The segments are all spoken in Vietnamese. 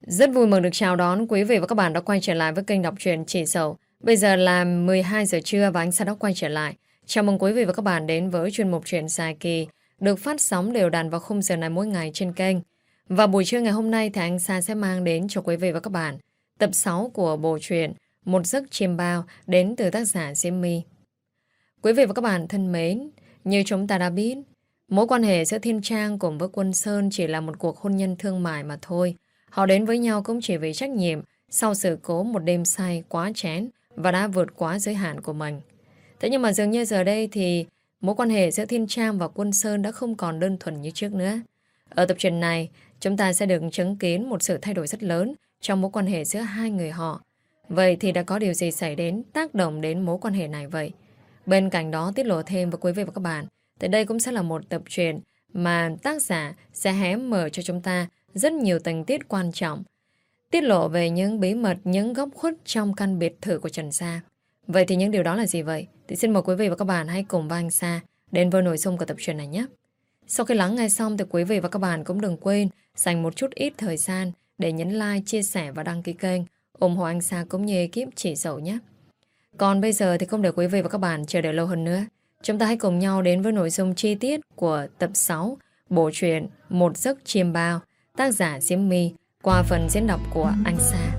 Rất vui mừng được chào đón quý vị và các bạn đã quay trở lại với kênh đọc truyện Chị Dậu. Bây giờ là 12 giờ trưa và anh Sa đã quay trở lại. Chào mừng quý vị và các bạn đến với chuyên mục truyện dài kỳ được phát sóng đều đặn vào khung giờ này mỗi ngày trên kênh. Và buổi trưa ngày hôm nay thì anh Sa sẽ mang đến cho quý vị và các bạn tập 6 của bộ truyện Một giấc chiêm bao đến từ tác giả Diễm My. Quý vị và các bạn thân mến, như chúng ta đã biết, mối quan hệ giữa Thiên Trang cùng với Quân Sơn chỉ là một cuộc hôn nhân thương mại mà thôi. Họ đến với nhau cũng chỉ vì trách nhiệm sau sự cố một đêm say quá chén và đã vượt quá giới hạn của mình. Thế nhưng mà dường như giờ đây thì mối quan hệ giữa Thiên Trang và Quân Sơn đã không còn đơn thuần như trước nữa. Ở tập truyện này, chúng ta sẽ được chứng kiến một sự thay đổi rất lớn trong mối quan hệ giữa hai người họ. Vậy thì đã có điều gì xảy đến tác động đến mối quan hệ này vậy? Bên cạnh đó tiết lộ thêm với quý vị và các bạn, tại đây cũng sẽ là một tập truyện mà tác giả sẽ hé mở cho chúng ta rất nhiều tình tiết quan trọng, tiết lộ về những bí mật, những góc khuất trong căn biệt thự của Trần Sa. Vậy thì những điều đó là gì vậy? Thì xin mời quý vị và các bạn hãy cùng với anh Sa đến với nội dung của tập truyện này nhé. Sau khi lắng nghe xong thì quý vị và các bạn cũng đừng quên dành một chút ít thời gian để nhấn like, chia sẻ và đăng ký kênh, ủng hộ anh Sa cũng như ekip Chị Dậu nhé. Còn bây giờ thì không để quý vị và các bạn chờ đợi lâu hơn nữa. Chúng ta hãy cùng nhau đến với nội dung chi tiết của tập 6 bộ truyện Một giấc chiêm bao, tác giả Diễm My qua phần diễn đọc của anh Sa.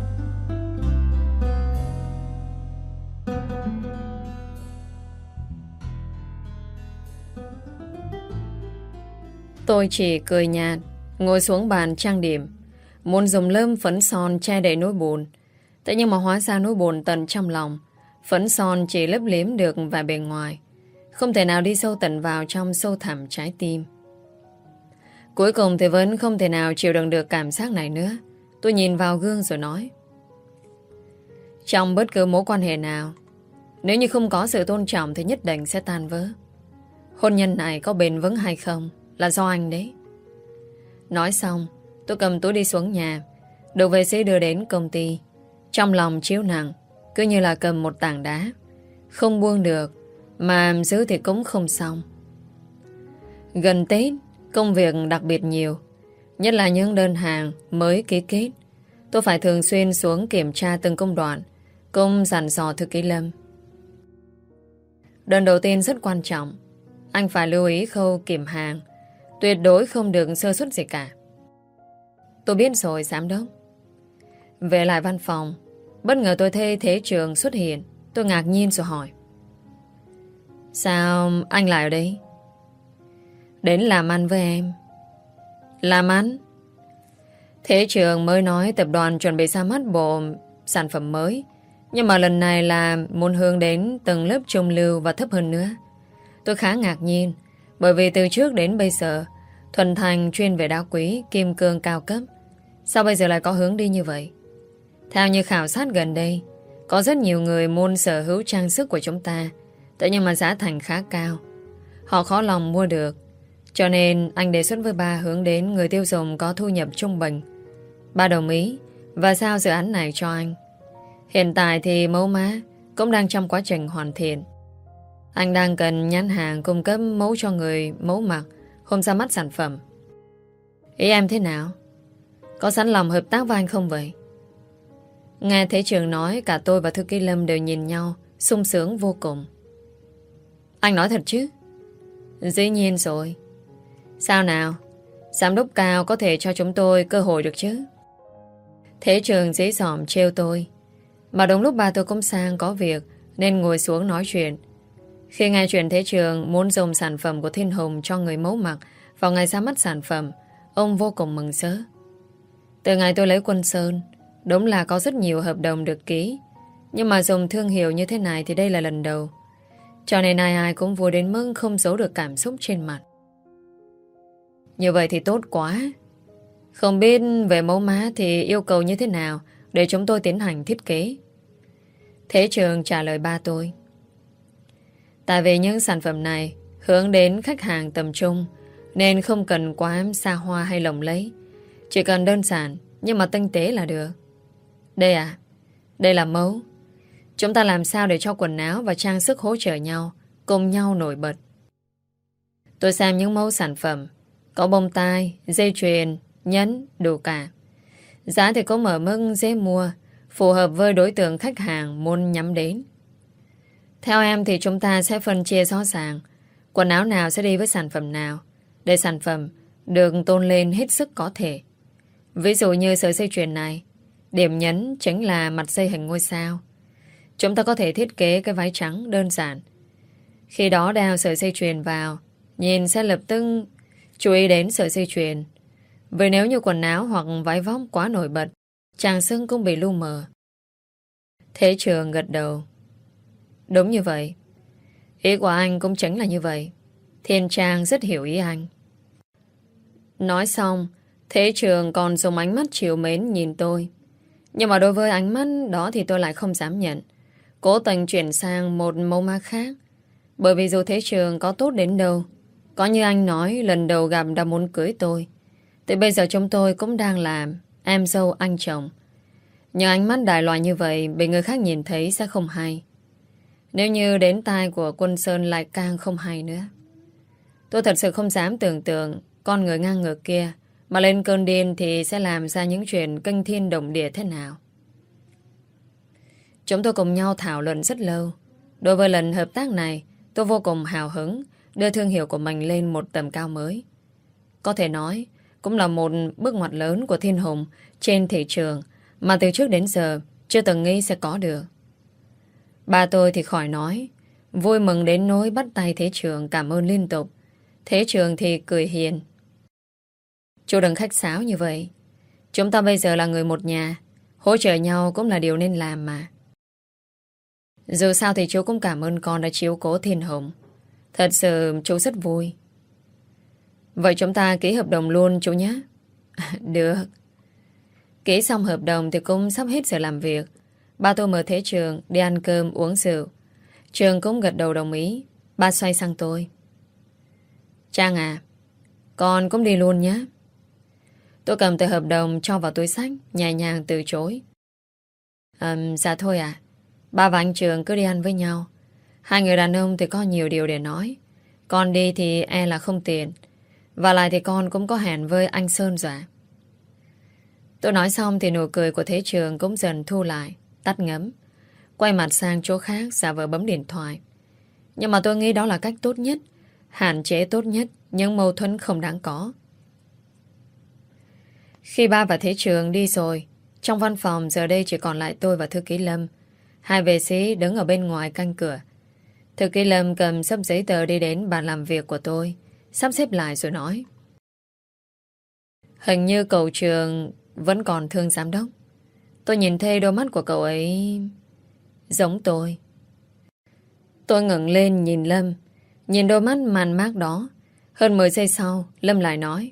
Tôi chỉ cười nhạt, ngồi xuống bàn trang điểm, muốn dùng lớp phấn son che đậy nỗi buồn. Thế nhưng mà hóa ra nỗi buồn tận trong lòng, phấn son chỉ lấp liếm được vài bề ngoài, không thể nào đi sâu tận vào trong sâu thẳm trái tim. Cuối cùng thì vẫn không thể nào chịu đựng được cảm giác này nữa. Tôi nhìn vào gương rồi nói, trong bất cứ mối quan hệ nào, nếu như không có sự tôn trọng thì nhất định sẽ tan vỡ. Hôn nhân này có bền vững hay không là do anh đấy. Nói xong, tôi cầm túi đi xuống nhà, được vệ sĩ đưa đến công ty. Trong lòng chiếu nặng, cứ như là cầm một tảng đá, không buông được, mà giữ thì cũng không xong. Gần Tết, công việc đặc biệt nhiều, nhất là những đơn hàng mới ký kết. Tôi phải thường xuyên xuống kiểm tra từng công đoạn, cùng dặn dò thư ký Lâm. Đơn đầu tiên rất quan trọng, anh phải lưu ý khâu kiểm hàng, tuyệt đối không được sơ suất gì cả. Tôi biết rồi, giám đốc. Về lại văn phòng, bất ngờ tôi thấy Thế Trường xuất hiện. Tôi ngạc nhiên rồi hỏi, sao anh lại ở đây? Đến làm ăn với em. Làm ăn? Thế Trường mới nói tập đoàn chuẩn bị ra mắt bộ sản phẩm mới, nhưng mà lần này là muốn hướng đến tầng lớp trung lưu và thấp hơn nữa. Tôi khá ngạc nhiên, bởi vì từ trước đến bây giờ Thuần Thành chuyên về đá quý, kim cương cao cấp. Sao bây giờ lại có hướng đi như vậy? Theo như khảo sát gần đây, có rất nhiều người muốn sở hữu trang sức của chúng ta, thế nhưng mà giá thành khá cao, họ khó lòng mua được. Cho nên anh đề xuất với ba hướng đến người tiêu dùng có thu nhập trung bình. Ba đồng ý và giao dự án này cho anh. Hiện tại thì mẫu mã cũng đang trong quá trình hoàn thiện. Anh đang cần nhãn hàng cung cấp mẫu cho người mẫu mặc hôm ra mắt sản phẩm. Ý em thế nào? Có sẵn lòng hợp tác với anh không vậy? Nghe Thế Trường nói, cả tôi và thư ký Lâm đều nhìn nhau, sung sướng vô cùng. Anh nói thật chứ? Dĩ nhiên rồi. Sao nào? Giám đốc cao có thể cho chúng tôi cơ hội được chứ? Thế Trường dễ dòm trêu tôi. Mà đúng lúc ba tôi cũng sang có việc nên ngồi xuống nói chuyện. Khi nghe chuyện Thế Trường muốn dùng sản phẩm của Thiên Hùng cho người mẫu mặc vào ngày ra mắt sản phẩm, ông vô cùng mừng rỡ. Từ ngày tôi lấy Quân Sơn, đúng là có rất nhiều hợp đồng được ký, nhưng mà dùng thương hiệu như thế này thì đây là lần đầu. Cho nên ai ai cũng vui đến mức không giấu được cảm xúc trên mặt. Như vậy thì tốt quá. Không biết về mẫu mã thì yêu cầu như thế nào để chúng tôi tiến hành thiết kế? Thế Trường trả lời ba tôi. Tại vì những sản phẩm này hướng đến khách hàng tầm trung, nên không cần quá xa hoa hay lộng lẫy, chỉ cần đơn giản nhưng mà tinh tế là được. Đây à, đây là mẫu. Chúng ta làm sao để cho quần áo và trang sức hỗ trợ nhau, cùng nhau nổi bật. Tôi xem những mẫu sản phẩm, có bông tai, dây chuyền, nhẫn, đủ cả. Giá thì cũng ở mức dễ mua, phù hợp với đối tượng khách hàng muốn nhắm đến. Theo em thì chúng ta sẽ phân chia rõ ràng quần áo nào sẽ đi với sản phẩm nào, để sản phẩm được tôn lên hết sức có thể. Ví dụ như sợi dây chuyền này, điểm nhấn chính là mặt dây hình ngôi sao. Chúng ta có thể thiết kế cái váy trắng đơn giản. Khi đó đeo sợi dây chuyền vào, nhìn sẽ lập tức chú ý đến sợi dây chuyền. Vì nếu như quần áo hoặc váy vóc quá nổi bật, trang sức cũng bị lu mờ. Thế Trường gật đầu. Đúng như vậy. Ý của anh cũng chính là như vậy. Thiên Trang rất hiểu ý anh. Nói xong, Thế Trường còn dùng ánh mắt trìu mến nhìn tôi. Nhưng mà đối với ánh mắt đó thì tôi lại không dám nhận. Cố tình chuyển sang một màu má khác. Bởi vì dù Thế Trường có tốt đến đâu, có như anh nói lần đầu gặp đã muốn cưới tôi, thì bây giờ chúng tôi cũng đang làm em dâu anh chồng. Nhưng ánh mắt đại loại như vậy bị người khác nhìn thấy sẽ không hay. Nếu như đến tai của Quân Sơn lại càng không hay nữa. Tôi thật sự không dám tưởng tượng con người ngang ngược kia mà lên cơn điên thì sẽ làm ra những chuyện kinh thiên động địa thế nào. Chúng tôi cùng nhau thảo luận rất lâu. Đối với lần hợp tác này, tôi vô cùng hào hứng đưa thương hiệu của mình lên một tầm cao mới. Có thể nói, cũng là một bước ngoặt lớn của Thiên Hùng trên thị trường mà từ trước đến giờ chưa từng nghĩ sẽ có được. Ba tôi thì khỏi nói, vui mừng đến nỗi bắt tay Thế Trường cảm ơn liên tục. Thế Trường thì cười hiền. Chú đừng khách sáo như vậy. Chúng ta bây giờ là người một nhà, hỗ trợ nhau cũng là điều nên làm mà. Dù sao thì chú cũng cảm ơn con đã chiếu cố Thiên Hùng. Thật sự chú rất vui. Vậy chúng ta ký hợp đồng luôn chú nhé. Được. Ký xong hợp đồng thì cũng sắp hết giờ làm việc. Ba tôi mời Thế Trường đi ăn cơm uống rượu. Trường cũng gật đầu đồng ý. Ba xoay sang tôi. Trang à, con cũng đi luôn nhé. Tôi cầm tờ hợp đồng cho vào túi xách, nhẹ nhàng từ chối. Dạ thôi à, ba và anh Trường cứ đi ăn với nhau. Hai người đàn ông thì có nhiều điều để nói. Con đi thì e là không tiện. Và lại thì con cũng có hẹn với anh Sơn rồi. Tôi nói xong thì nụ cười của Thế Trường cũng dần thu lại, tắt ngấm. Quay mặt sang chỗ khác giả vờ bấm điện thoại. Nhưng mà tôi nghĩ đó là cách tốt nhất, hạn chế tốt nhất những mâu thuẫn không đáng có. Khi ba và Thế Trường đi rồi, trong văn phòng giờ đây chỉ còn lại tôi và thư ký Lâm. Hai vệ sĩ đứng ở bên ngoài canh cửa. Thư ký Lâm cầm sắp giấy tờ đi đến bàn làm việc của tôi, sắp xếp lại rồi nói. Hình như cậu Trường vẫn còn thương giám đốc. Tôi nhìn thấy đôi mắt của cậu ấy giống tôi. Tôi ngẩng lên nhìn Lâm, nhìn đôi mắt man mác đó. Hơn 10 giây sau, Lâm lại nói.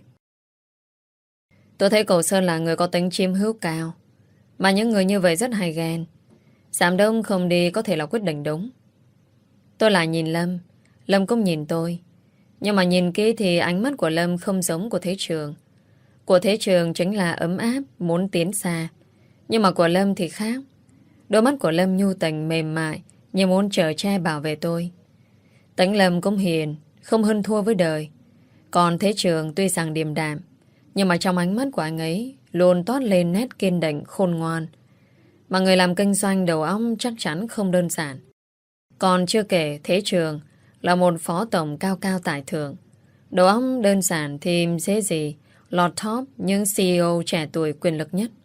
Tôi thấy cậu Sơn là người có tính chiếm hữu cao, mà những người như vậy rất hay ghen. Giám đốc không đi có thể là quyết định đúng. Tôi lại nhìn Lâm, Lâm cũng nhìn tôi. Nhưng mà nhìn kỹ thì ánh mắt của Lâm không giống của Thế Trường. Của Thế Trường chính là ấm áp, muốn tiến xa. Nhưng mà của Lâm thì khác. Đôi mắt của Lâm nhu tình mềm mại, như muốn chở che bảo vệ tôi. Tính Lâm cũng hiền, không hơn thua với đời. Còn Thế Trường tuy rằng điềm đạm, nhưng mà trong ánh mắt của anh ấy luôn toát lên nét kiên định khôn ngoan. Mà người làm kinh doanh đầu óc chắc chắn không đơn giản. Còn chưa kể Thế Trường là một phó tổng cao cao tài thượng. Đầu óc đơn giản thì dễ gì lọt top những CEO trẻ tuổi quyền lực nhất.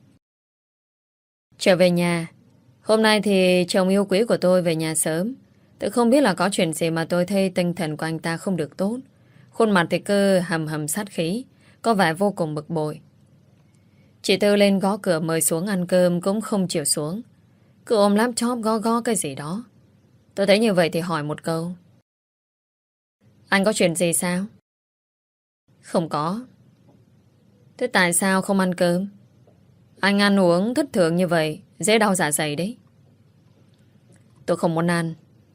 Trở về nhà, hôm nay thì chồng yêu quý của tôi về nhà sớm. Tôi không biết là có chuyện gì mà tôi thấy tinh thần của anh ta không được tốt. Khuôn mặt thì cứ hầm hầm sát khí, có vẻ vô cùng bực bội. Chị Tư lên gõ cửa mời xuống ăn cơm cũng không chịu xuống. Cứ ôm laptop gõ cái gì đó. Tôi thấy như vậy thì hỏi một câu. Anh có chuyện gì sao? Không có. Thế tại sao không ăn cơm? Anh ăn uống thất thường như vậy dễ đau dạ dày đấy. Tôi không muốn ăn.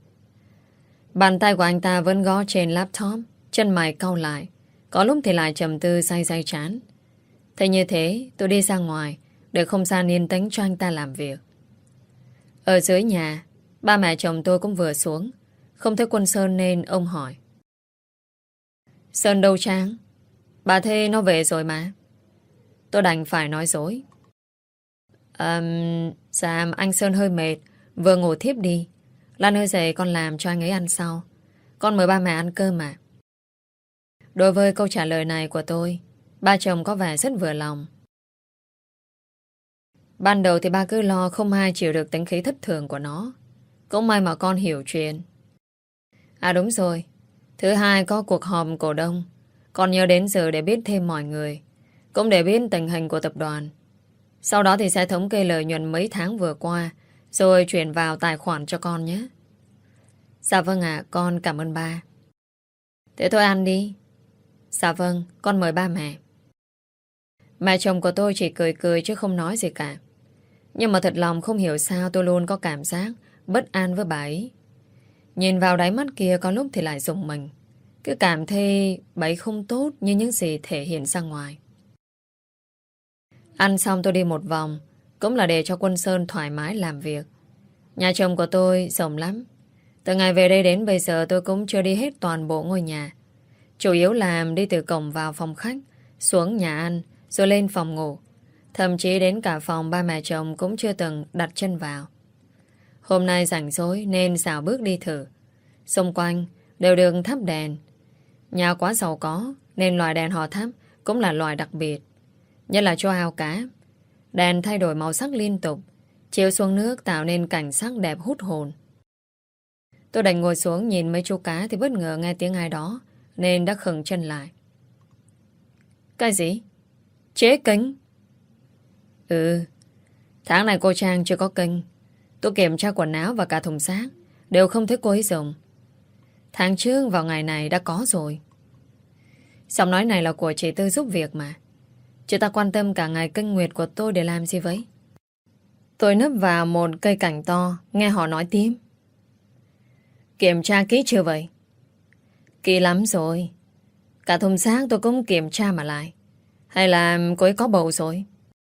Bàn tay của anh ta vẫn gõ trên laptop, chân mày cau lại. Có lúc thì lại trầm tư day chán. Thế như thế tôi đi ra ngoài để không gian yên tĩnh cho anh ta làm việc. Ở dưới nhà, ba mẹ chồng tôi cũng vừa xuống. Không thấy Quân Sơn nên ông hỏi. Sơn đâu Trang? Bà thấy nó về rồi mà. Tôi đành phải nói dối. Dạ anh Sơn hơi mệt, vừa ngủ thiếp đi. Lan ơi dậy con làm cho anh ấy ăn sau. Con mời ba mẹ ăn cơm mà. Đối với câu trả lời này của tôi, ba chồng có vẻ rất vừa lòng. Ban đầu thì ba cứ lo không ai chịu được tính khí thất thường của nó. Cũng may mà con hiểu chuyện. À đúng rồi, thứ hai có cuộc họp cổ đông. Con nhớ đến giờ để biết thêm mọi người, cũng để biết tình hình của tập đoàn. Sau đó thì sẽ thống kê lợi nhuận mấy tháng vừa qua, rồi chuyển vào tài khoản cho con nhé. Dạ vâng ạ, con cảm ơn ba. Thế thôi ăn đi. Dạ vâng, con mời ba mẹ. Mẹ chồng của tôi chỉ cười cười chứ không nói gì cả. Nhưng mà thật lòng không hiểu sao tôi luôn có cảm giác bất an với bà ấy. Nhìn vào đáy mắt kia có lúc thì lại rùng mình. Cứ cảm thấy bà ấy không tốt như những gì thể hiện ra ngoài. Ăn xong tôi đi một vòng, cũng là để cho Quân Sơn thoải mái làm việc. Nhà chồng của tôi rộng lắm. Từ ngày về đây đến bây giờ tôi cũng chưa đi hết toàn bộ ngôi nhà. Chủ yếu là đi từ cổng vào phòng khách, xuống nhà ăn, rồi lên phòng ngủ. Thậm chí đến cả phòng ba mẹ chồng cũng chưa từng đặt chân vào. Hôm nay rảnh rỗi nên xào bước đi thử. Xung quanh đều được thắp đèn. Nhà quá giàu có nên loại đèn họ thắp cũng là loại đặc biệt. Nhất là cho ao cá. Đèn thay đổi màu sắc liên tục, chiếu xuống nước tạo nên cảnh sắc đẹp hút hồn. Tôi đành ngồi xuống nhìn mấy chú cá thì bất ngờ nghe tiếng ai đó nên đã khựng chân lại. Cái gì? Chế kính? Ừ, tháng này cô Trang chưa có kênh. Tôi kiểm tra quần áo và cả thùng xác đều không thấy cô ấy dùng. Tháng trước vào ngày này đã có rồi. Giọng nói này là của chị Tư giúp việc mà. Chị ta quan tâm cả ngày kinh nguyệt của tôi để làm gì vậy? Tôi nấp vào một cây cảnh to, nghe họ nói tiếp. Kiểm tra kỹ chưa vậy? Kỹ lắm rồi. Cả thùng xác tôi cũng kiểm tra mà lại. Hay là cô ấy có bầu rồi?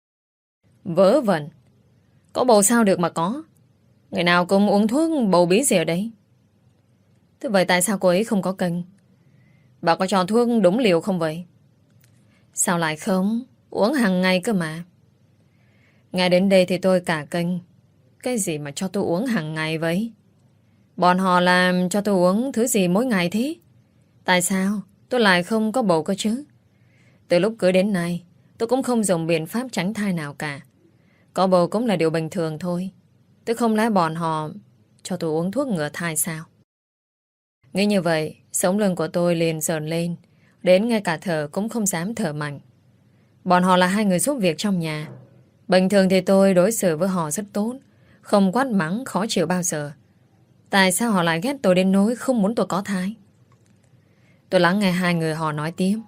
Vớ vẩn. Có bầu sao được mà có. Người nào cũng uống thuốc bầu bí gì ở đấy. Thế vậy tại sao cô ấy không có kênh? Bà có cho thuốc đúng liều không vậy? Sao lại không? Uống hàng ngày cơ mà. Ngay đến đây thì tôi cả kênh. Cái gì mà cho tôi uống hàng ngày vậy? Bọn họ làm cho tôi uống thứ gì mỗi ngày thế? Tại sao tôi lại không có bầu cơ chứ? Từ lúc cưới đến nay tôi cũng không dùng biện pháp tránh thai nào cả. Có bầu cũng là điều bình thường thôi. Tôi không lẽ bọn họ cho tôi uống thuốc ngừa thai sao? Nghĩ như vậy, sống lưng của tôi liền sờn lên. Đến ngay cả thở cũng không dám thở mạnh. Bọn họ là hai người giúp việc trong nhà. Bình thường thì tôi đối xử với họ rất tốt, không quát mắng, khó chịu bao giờ. Tại sao họ lại ghét tôi đến nỗi không muốn tôi có thai? Tôi lắng nghe hai người họ nói tiếp.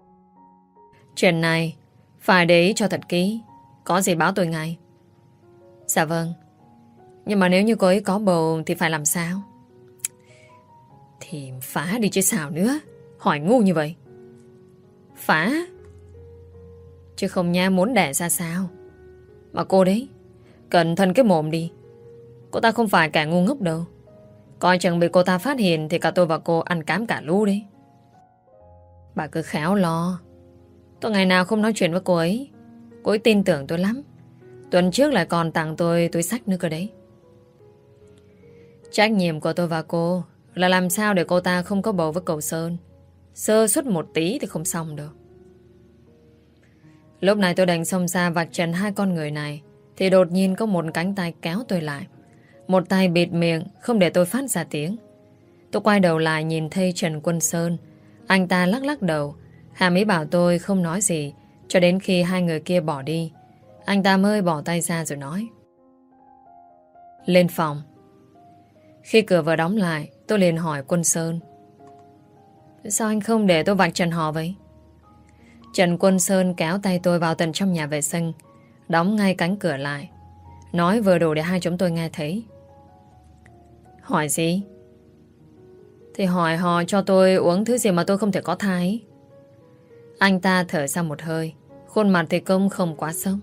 Chuyện này phải để ý cho thật kỹ. Có gì báo tôi ngay. Dạ vâng. Nhưng mà nếu như cô ấy có bầu thì phải làm sao? Thì phá đi chứ sao nữa. Hỏi ngu như vậy. Phá? Chứ không nha, muốn đẻ ra sao? Mà cô đấy, cẩn thận cái mồm đi. Cô ta không phải kẻ ngu ngốc đâu. Coi chừng bị cô ta phát hiện thì cả tôi và cô ăn cám cả lũ đấy. Bà cứ khéo lo. Tôi ngày nào không nói chuyện với cô ấy. Cô ấy tin tưởng tôi lắm. Tuần trước lại còn tặng tôi túi xách nữa cơ đấy. Trách nhiệm của tôi và cô là làm sao để cô ta không có bầu với cậu Sơn. Sơ suất một tí thì không xong đâu. Lúc này tôi đành xông ra vạch trần hai con người này thì đột nhiên có một cánh tay kéo tôi lại. Một tay bịt miệng không để tôi phát ra tiếng. Tôi quay đầu lại nhìn thấy Trần Quân Sơn. Anh ta lắc lắc đầu, hàm ý bảo tôi không nói gì cho đến khi hai người kia bỏ đi. Anh ta mới bỏ tay ra rồi nói. Lên phòng. Khi cửa vừa đóng lại, tôi liền hỏi Quân Sơn. Sao anh không để tôi vạch trần họ vậy? Trần Quân Sơn kéo tay tôi vào tận trong nhà vệ sinh, đóng ngay cánh cửa lại, nói vừa đủ để hai chúng tôi nghe thấy. Hỏi gì? Thì hỏi họ cho tôi uống thứ gì mà tôi không thể có thai. Anh ta thở ra một hơi, khuôn mặt thì cũng không quá sốc.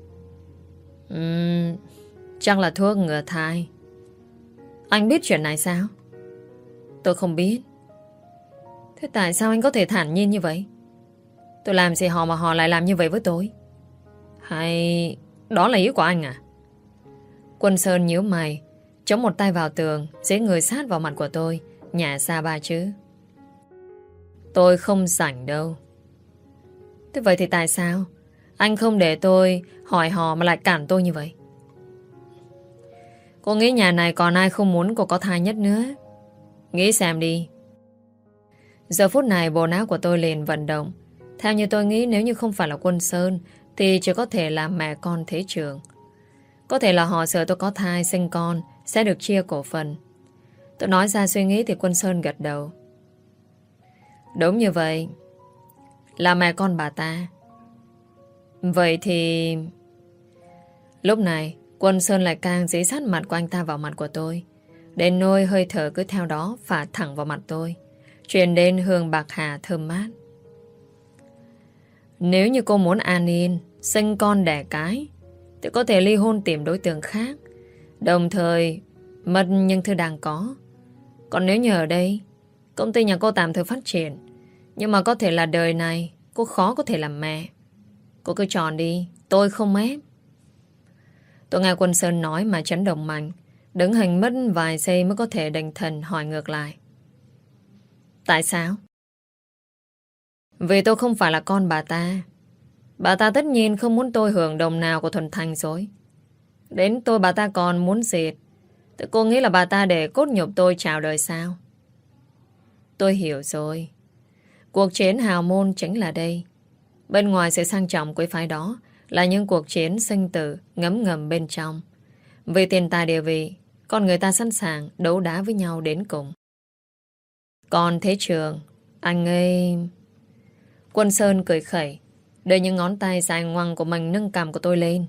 Chắc là thuốc ngừa thai. Anh biết chuyện này sao? Tôi không biết. Thế tại sao anh có thể thản nhiên như vậy? Tôi làm gì họ mà họ lại làm như vậy với tôi? Hay Đó là ý của anh à? Quân Sơn nhíu mày, chống một tay vào tường, dễ người sát vào mặt của tôi, nhả ra ba chữ: tôi không rảnh đâu. Thế vậy thì tại sao anh không để tôi hỏi hò mà lại cản tôi như vậy? Cô nghĩ nhà này còn ai không muốn cô có thai nhất nữa? Nghĩ xem đi. Giờ phút này bộ não của tôi liền vận động. Theo như tôi nghĩ, nếu như không phải là Quân Sơn thì chỉ có thể là mẹ con Thế Trường. Có thể là họ sợ tôi có thai sinh con sẽ được chia cổ phần. Tôi nói ra suy nghĩ thì Quân Sơn gật đầu. Đúng như vậy, là mẹ con bà ta. Vậy thì... Lúc này Quân Sơn lại càng dí sát mặt của anh ta vào mặt của tôi, đến nôi hơi thở cứ theo đó phả thẳng vào mặt tôi, truyền đến hương bạc hà thơm mát. Nếu như cô muốn an yên, sinh con đẻ cái, thì có thể ly hôn tìm đối tượng khác, đồng thời mất những thứ đang có. Còn nếu như ở đây công ty nhà cô tạm thời phát triển, nhưng mà có thể là đời này cô khó có thể làm mẹ. Cô cứ chọn đi, tôi không ép. Tôi nghe Quân Sơn nói mà chấn động mạnh, đứng hình mất vài giây mới có thể định thần hỏi ngược lại. Tại sao? Vì tôi không phải là con bà ta. Bà ta tất nhiên không muốn tôi hưởng đồng nào của Thuần Thành rồi. Đến tôi bà ta còn muốn diệt. Tự cô nghĩ là bà ta để cốt nhục tôi chào đời sao? Tôi hiểu rồi. Cuộc chiến hào môn chính là đây. Bên ngoài sự sang trọng của phái đó là những cuộc chiến sinh tử ngấm ngầm bên trong. Vì tiền tài địa vị, con người ta sẵn sàng đấu đá với nhau đến cùng. Còn Thế Trường, anh ấy... Quân Sơn cười khẩy, đưa những ngón tay dài ngoằng của mình nâng cằm của tôi lên.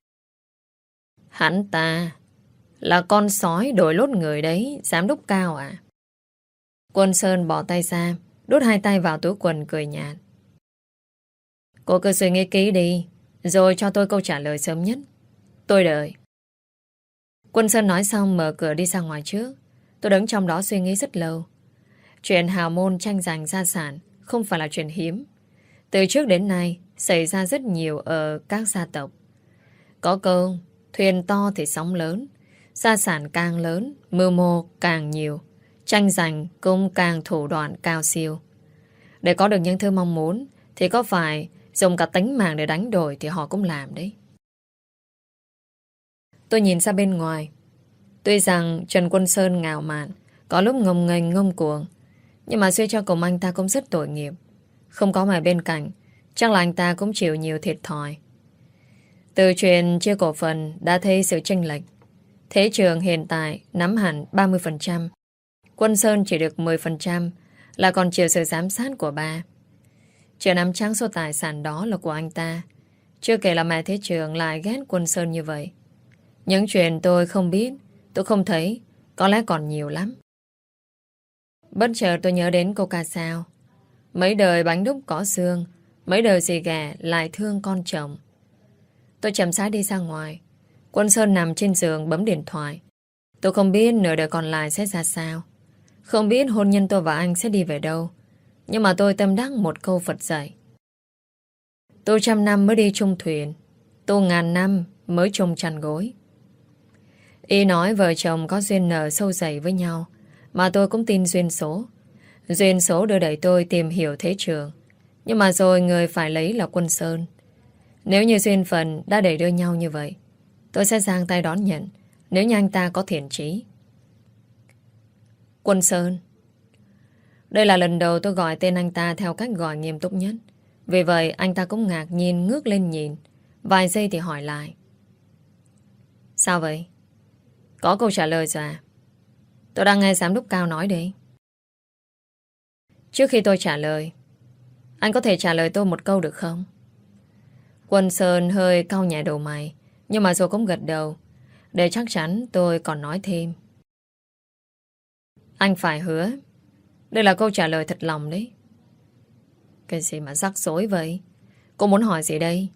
Hắn ta là con sói đổi lốt người đấy, giám đốc Cao à? Quân Sơn bỏ tay ra, đút hai tay vào túi quần cười nhạt. Cô cứ suy nghĩ kỹ đi, rồi cho tôi câu trả lời sớm nhất. Tôi đợi. Quân Sơn nói xong mở cửa đi ra ngoài trước. Tôi đứng trong đó suy nghĩ rất lâu. Chuyện hào môn tranh giành gia sản không phải là chuyện hiếm. Từ trước đến nay xảy ra rất nhiều ở các gia tộc. Có câu, thuyền to thì sóng lớn, gia sản càng lớn, mưu mô càng nhiều, tranh giành cũng càng thủ đoạn cao siêu. Để có được những thứ mong muốn thì có phải dùng cả tính mạng để đánh đổi thì họ cũng làm đấy. Tôi nhìn ra bên ngoài. Tuy rằng Trần Quân Sơn ngạo mạn, có lúc ngông nghênh ngông cuồng, nhưng mà suy cho cùng anh ta cũng rất tội nghiệp. Không có mày bên cạnh, chắc là anh ta cũng chịu nhiều thiệt thòi. Từ chuyện chia cổ phần đã thấy sự chênh lệch. Thế Trường hiện tại nắm hẳn 30%, Quân Sơn chỉ được 10%, là còn chịu sự giám sát của ba. Chưa nắm chắc số tài sản đó là của anh ta. Chưa kể là mẹ Thế Trường lại ghét Quân Sơn như vậy. Những chuyện tôi không biết, tôi không thấy, có lẽ còn nhiều lắm. Bất chợt tôi nhớ đến cô ca sao. Mấy đời bánh đúc có xương, mấy đời dì ghẻ lại thương con chồng. Tôi chậm rãi đi ra ngoài. Quân Sơn nằm trên giường bấm điện thoại. Tôi không biết nửa đời còn lại sẽ ra sao, không biết hôn nhân tôi và anh sẽ đi về đâu. Nhưng mà tôi tâm đắc một câu Phật dạy: tôi 100 năm mới đi chung thuyền, tôi 1000 năm mới chung chăn gối. Y nói vợ chồng có duyên nợ sâu dày với nhau, mà tôi cũng tin duyên số. Duyên số đưa đẩy tôi tìm hiểu Thế Trường, nhưng mà rồi người phải lấy là Quân Sơn. Nếu như duyên phận đã đẩy đưa nhau như vậy, tôi sẽ giang tay đón nhận, nếu như anh ta có thiện chí. Quân Sơn. Đây là lần đầu tôi gọi tên anh ta theo cách gọi nghiêm túc nhất. Vì vậy anh ta cũng ngạc nhiên ngước lên nhìn. Vài giây thì hỏi lại: sao vậy? Có câu trả lời rồi à? Tôi đang nghe giám đốc Cao nói đấy. Trước khi tôi trả lời, anh có thể trả lời tôi một câu được không? Quân Sơn hơi cau nhẹ đầu mày, nhưng mà rồi cũng gật đầu. Để chắc chắn tôi còn nói thêm. Anh phải hứa. Đây là câu trả lời thật lòng đấy. Cái gì mà rắc rối vậy? Cô muốn hỏi gì đây?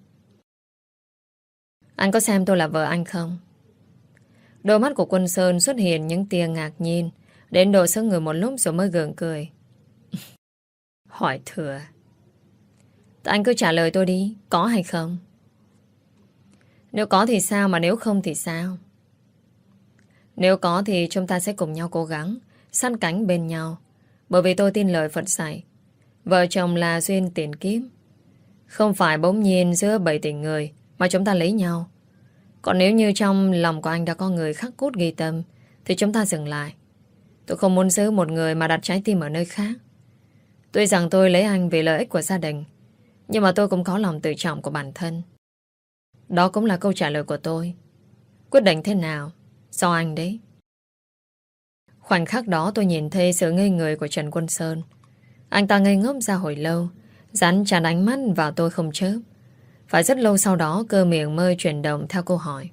Anh có xem tôi là vợ anh không? Đôi mắt của Quân Sơn xuất hiện những tia ngạc nhiên, đến độ sững người một lúc rồi mới gượng cười. Hỏi thừa. Anh cứ trả lời tôi đi, có hay không? Nếu có thì sao, mà nếu không thì sao? Nếu có thì chúng ta sẽ cùng nhau cố gắng, sát cánh bên nhau. Bởi vì tôi tin lời Phật dạy, vợ chồng là duyên tiền kiếp. Không phải bỗng nhiên giữa bầy tình người mà chúng ta lấy nhau. Còn nếu như trong lòng của anh đã có người khắc cốt ghi tâm, thì chúng ta dừng lại. Tôi không muốn giữ một người mà đặt trái tim ở nơi khác. Tuy rằng tôi lấy anh vì lợi ích của gia đình, nhưng mà tôi cũng có lòng tự trọng của bản thân. Đó cũng là câu trả lời của tôi. Quyết định thế nào do anh đấy. Khoảnh khắc đó tôi nhìn thấy sự ngây người của Trần Quân Sơn. Anh ta ngây ngốc ra hồi lâu, dán chặt ánh mắt vào tôi không chớp. Phải rất lâu sau đó cơ miệng mới chuyển động theo câu hỏi.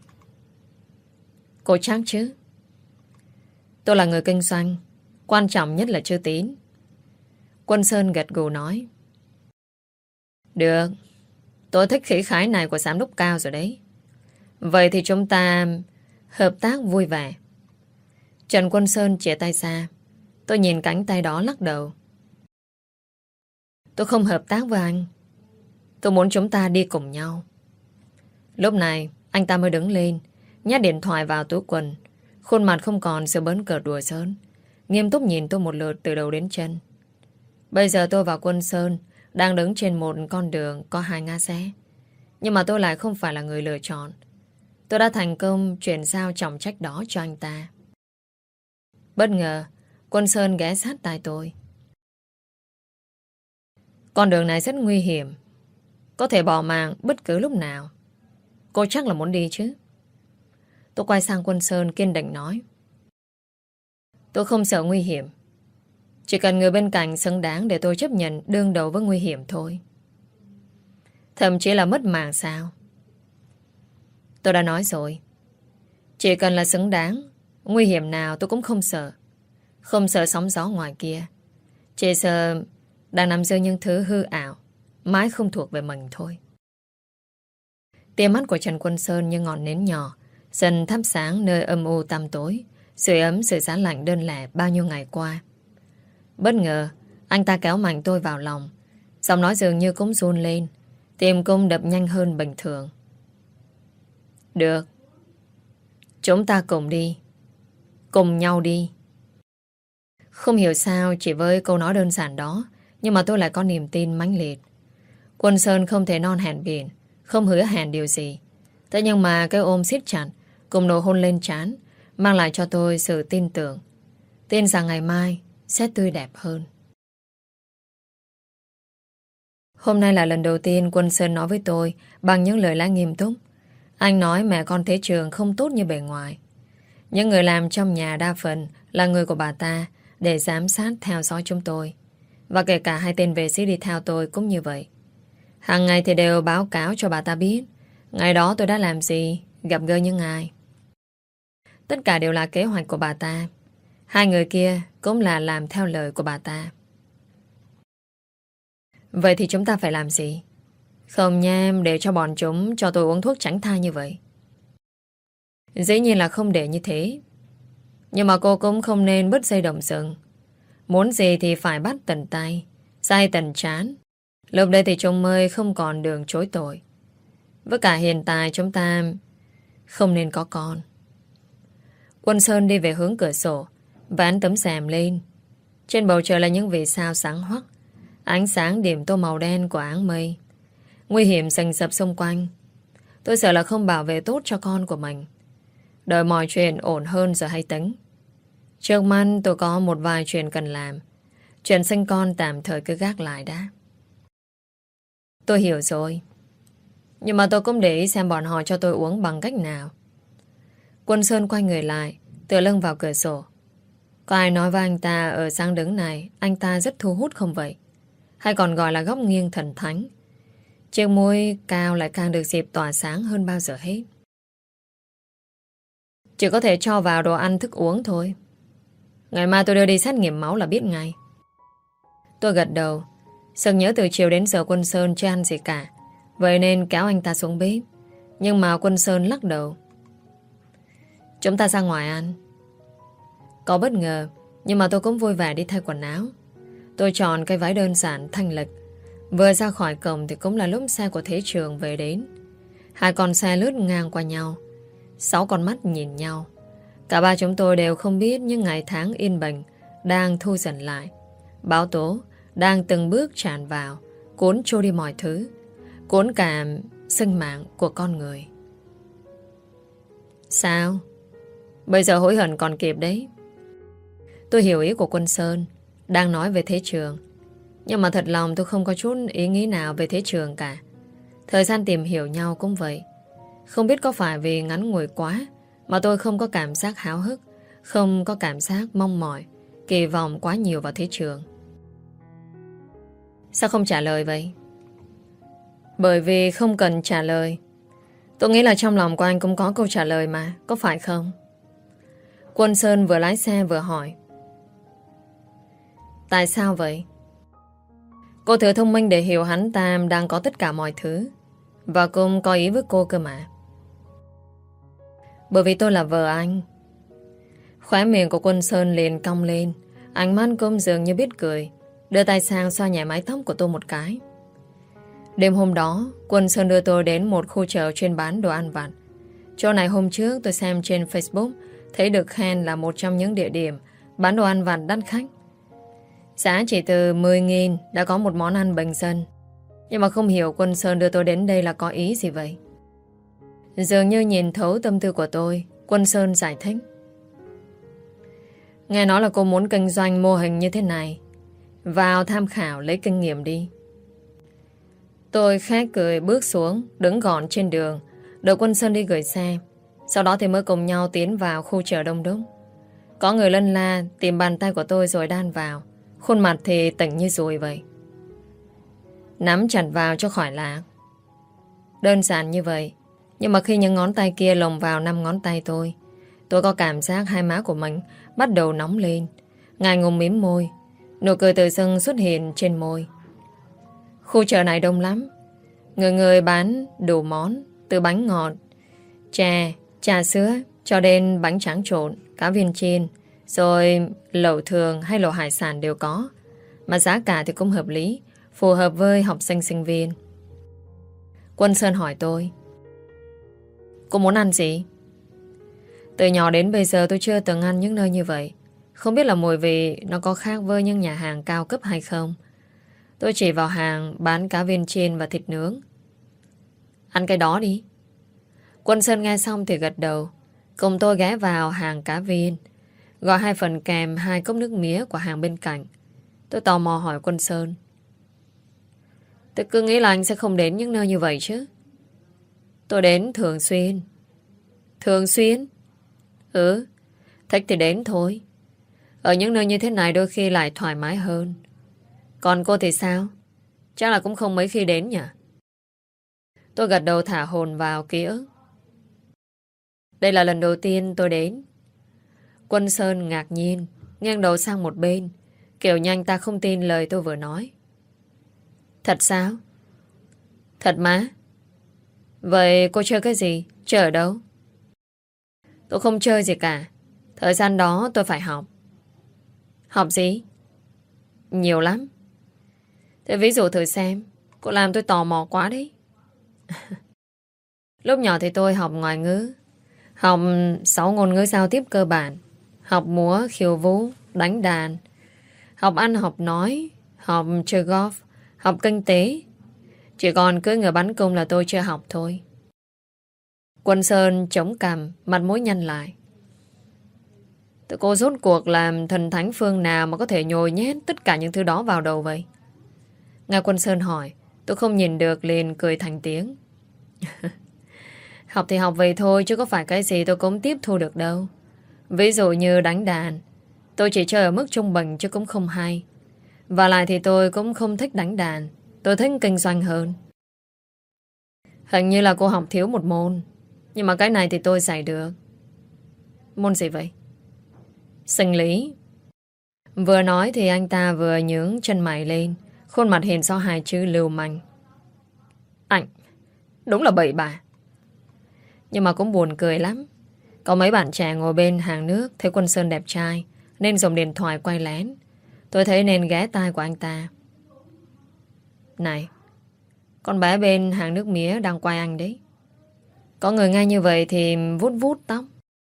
Cô chắc chứ? Tôi là người kinh doanh, quan trọng nhất là chữ tín. Quân Sơn gật gù nói. Được, tôi thích khí khái này của giám đốc cao rồi đấy. Vậy thì chúng ta hợp tác vui vẻ. Trần Quân Sơn chìa tay ra. Tôi nhìn cánh tay đó lắc đầu. Tôi không hợp tác với anh. Tôi muốn chúng ta đi cùng nhau. Lúc này anh ta mới đứng lên, nhét điện thoại vào túi quần. Khuôn mặt không còn sự bỡn cợt đùa giỡn, nghiêm túc nhìn tôi một lượt từ đầu đến chân. Bây giờ tôi và Quân Sơn đang đứng trên một con đường có hai ngã rẽ. Nhưng mà tôi lại không phải là người lựa chọn. Tôi đã thành công chuyển giao trọng trách đó cho anh ta. Bất ngờ Quân Sơn ghé sát tai tôi. Con đường này rất nguy hiểm, có thể bỏ mạng bất cứ lúc nào. Cô chắc là muốn đi chứ? Tôi quay sang Quân Sơn kiên định nói. Tôi không sợ nguy hiểm. Chỉ cần người bên cạnh xứng đáng để tôi chấp nhận đương đầu với nguy hiểm thôi. Thậm chí là mất mạng sao? Tôi đã nói rồi. Chỉ cần là xứng đáng, nguy hiểm nào tôi cũng không sợ. Không sợ sóng gió ngoài kia. Chỉ sợ đang nằm giữa những thứ hư ảo, mãi không thuộc về mình thôi. Tia mắt của Trần Quân Sơn như ngọn nến nhỏ, dần thắp sáng nơi âm u tăm tối, sưởi ấm sự giá lạnh đơn lẻ bao nhiêu ngày qua. Bất ngờ, anh ta kéo mạnh tôi vào lòng. Giọng nói dường như cũng run lên, tim cũng đập nhanh hơn bình thường. Được. Chúng ta cùng đi. Cùng nhau đi. Không hiểu sao chỉ với câu nói đơn giản đó, nhưng mà tôi lại có niềm tin mãnh liệt. Quân Sơn không thể non hẹn biển, không hứa hẹn điều gì. Thế nhưng mà cái ôm siết chặt cùng nụ hôn lên trán mang lại cho tôi sự tin tưởng. Tin rằng ngày mai sẽ tươi đẹp hơn. Hôm nay là lần đầu tiên Quân Sơn nói với tôi bằng những lời lẽ nghiêm túc. Anh nói mẹ con Thế Trường không tốt như bề ngoài. Những người làm trong nhà đa phần là người của bà ta để giám sát theo dõi chúng tôi. Và kể cả hai tên vệ sĩ đi theo tôi cũng như vậy. Hàng ngày thì đều báo cáo cho bà ta biết ngày đó tôi đã làm gì, gặp gỡ những ai. Tất cả đều là kế hoạch của bà ta. Hai người kia cũng là làm theo lời của bà ta. Vậy thì chúng ta phải làm gì? Không nha em, để cho bọn chúng cho tôi uống thuốc tránh thai như vậy. Dĩ nhiên là không để như thế. Nhưng mà cô cũng không nên bứt dây động rừng. Muốn gì thì phải bắt tận tay, dai tận trán. Lúc đây thì chúng mới không còn đường chối tội. Với cả hiện tại chúng ta không nên có con. Quân Sơn đi về hướng cửa sổ, ván tấm rèm lên. Trên bầu trời là những vì sao sáng hoắc, ánh sáng điểm tô màu đen của áng mây. Nguy hiểm rình rập xung quanh. Tôi sợ là không bảo vệ tốt cho con của mình. Đợi mọi chuyện ổn hơn rồi hay tính. Trước mắt tôi có một vài chuyện cần làm. Chuyện sinh con tạm thời cứ gác lại đã. Tôi hiểu rồi. Nhưng mà tôi cũng để ý xem bọn họ cho tôi uống bằng cách nào. Quân Sơn quay người lại, tựa lưng vào cửa sổ. Có ai nói với anh ta ở sang đứng này anh ta rất thu hút không vậy? Hay còn gọi là góc nghiêng thần thánh? Chiếc môi cao lại càng được dịp tỏa sáng hơn bao giờ hết. Chỉ có thể cho vào đồ ăn thức uống thôi. Ngày mai tôi đưa đi xét nghiệm máu là biết ngay. Tôi gật đầu. Sực nhớ từ chiều đến giờ Quân Sơn chưa ăn gì cả, vậy nên kéo anh ta xuống bếp. Nhưng mà Quân Sơn lắc đầu. Chúng ta ra ngoài ăn. Có bất ngờ, nhưng mà tôi cũng vui vẻ đi thay quần áo. Tôi chọn cái váy đơn giản thanh lịch. Vừa ra khỏi cổng thì cũng là lúc xe của Thế Trường về đến. Hai con xe lướt ngang qua nhau. 6 con mắt nhìn nhau. Cả ba chúng tôi đều không biết những ngày tháng yên bình đang thu dần lại. Báo tố đang từng bước tràn vào, cuốn trôi đi mọi thứ, cuốn cả sinh mạng của con người. Sao? Bây giờ hối hận còn kịp đấy. Tôi hiểu ý của Quân Sơn đang nói về Thế Trường. Nhưng mà thật lòng tôi không có chút ý nghĩ nào về Thế Trường cả. Thời gian tìm hiểu nhau cũng vậy. Không biết có phải vì ngắn ngủi quá mà tôi không có cảm giác háo hức, không có cảm giác mong mỏi, kỳ vọng quá nhiều vào Thế Trường. Sao không trả lời vậy? Bởi vì không cần trả lời. Tôi nghĩ là trong lòng của anh cũng có câu trả lời mà, có phải không? Quân Sơn vừa lái xe vừa hỏi. Tại sao vậy? Cô thừa thông minh để hiểu hắn ta đang có tất cả mọi thứ. Và cũng có ý với cô cơ mà. Bởi vì tôi là vợ anh. Khóe miệng của Quân Sơn liền cong lên. Ánh mắt cũng dường như biết cười, đưa tay sang xoa nhẹ mái tóc của tôi một cái. Đêm hôm đó, Quân Sơn đưa tôi đến một khu chợ chuyên bán đồ ăn vặt. Chỗ này hôm trước tôi xem trên Facebook, thấy được khen là một trong những địa điểm bán đồ ăn vặt đắt khách. Giá chỉ từ 10.000 đã có một món ăn bình dân. Nhưng mà không hiểu Quân Sơn đưa tôi đến đây là có ý gì vậy. Dường như nhìn thấu tâm tư của tôi, Quân Sơn giải thích. Nghe nói là cô muốn kinh doanh mô hình như thế này. Vào tham khảo lấy kinh nghiệm đi. Tôi khẽ cười bước xuống, đứng gọn trên đường, đợi Quân Sơn đi gửi xe. Sau đó thì mới cùng nhau tiến vào khu chợ đông đúc. Có người lân la tìm bàn tay của tôi rồi đan vào. Khuôn mặt thì tỉnh như ruồi vậy. Nắm chặt vào cho khỏi lạc. Đơn giản như vậy. Nhưng mà khi những ngón tay kia lồng vào 5 ngón tay tôi có cảm giác hai má của mình bắt đầu nóng lên. Ngại ngùng mím môi. Nụ cười tự dưng xuất hiện trên môi. Khu chợ này đông lắm. Người người bán đủ món. Từ bánh ngọt, chè, trà sữa cho đến bánh tráng trộn, cá viên chiên, rồi lẩu thường hay lẩu hải sản đều có. Mà giá cả thì cũng hợp lý, phù hợp với học sinh sinh viên. Quân Sơn hỏi tôi. Cô muốn ăn gì? Từ nhỏ đến bây giờ tôi chưa từng ăn những nơi như vậy. Không biết là mùi vị nó có khác với những nhà hàng cao cấp hay không. Tôi chỉ vào hàng bán cá viên chiên và thịt nướng. Ăn cái đó đi. Quân Sơn nghe xong thì gật đầu. Cùng tôi ghé vào hàng cá viên, gọi 2 phần kèm 2 cốc nước mía của hàng bên cạnh. Tôi tò mò hỏi Quân Sơn. Tôi cứ nghĩ là anh sẽ không đến những nơi như vậy chứ. Tôi đến thường xuyên. Thường xuyên? Ừ, thích thì đến thôi. Ở những nơi như thế này đôi khi lại thoải mái hơn. Còn cô thì sao? Chắc là cũng không mấy khi đến nhỉ? Tôi gật đầu thả hồn vào ký ức. Đây là lần đầu tiên tôi đến. Quân Sơn ngạc nhiên, nghiêng đầu sang một bên, kiểu như anh ta không tin lời tôi vừa nói. Thật sao? Thật má. Vậy cô chơi cái gì? Chơi ở đâu? Tôi không chơi gì cả. Thời gian đó tôi phải học. Học gì? Nhiều lắm. Thế ví dụ thử xem. Cô làm tôi tò mò quá đấy. Lúc nhỏ thì tôi học ngoại ngữ. Học 6 ngôn ngữ giao tiếp cơ bản. Học múa, khiêu vũ, đánh đàn. Học ăn, học nói. Học chơi golf. Học kinh tế. Chỉ còn cưới người bắn cung là tôi chưa học thôi. Quân Sơn chống cằm, mặt mũi nhăn lại. Tụi cô rốt cuộc làm thần thánh phương nào mà có thể nhồi nhét tất cả những thứ đó vào đầu vậy? Nghe Quân Sơn hỏi, tôi không nhìn được liền cười thành tiếng. Học thì học vậy thôi chứ có phải cái gì tôi cũng tiếp thu được đâu. Ví dụ như đánh đàn, tôi chỉ chơi ở mức trung bình chứ cũng không hay. Và lại thì tôi cũng không thích đánh đàn. Tôi thích kinh doanh hơn. Hình như là cô học thiếu một môn. Nhưng mà cái này thì tôi dạy được. Môn gì vậy? Sinh lý. Vừa nói thì anh ta vừa nhướng chân mày lên. Khuôn mặt hiện rõ 2 chữ lưu manh. Anh đúng là bậy bạ. Nhưng mà cũng buồn cười lắm. Có mấy bạn trẻ ngồi bên hàng nước thấy Quân Sơn đẹp trai nên dùng điện thoại quay lén. Tôi thấy nên ghé tai của anh ta. Này, con bé bên hàng nước mía đang quay anh đấy. Có người nghe như vậy thì vuốt vuốt tóc.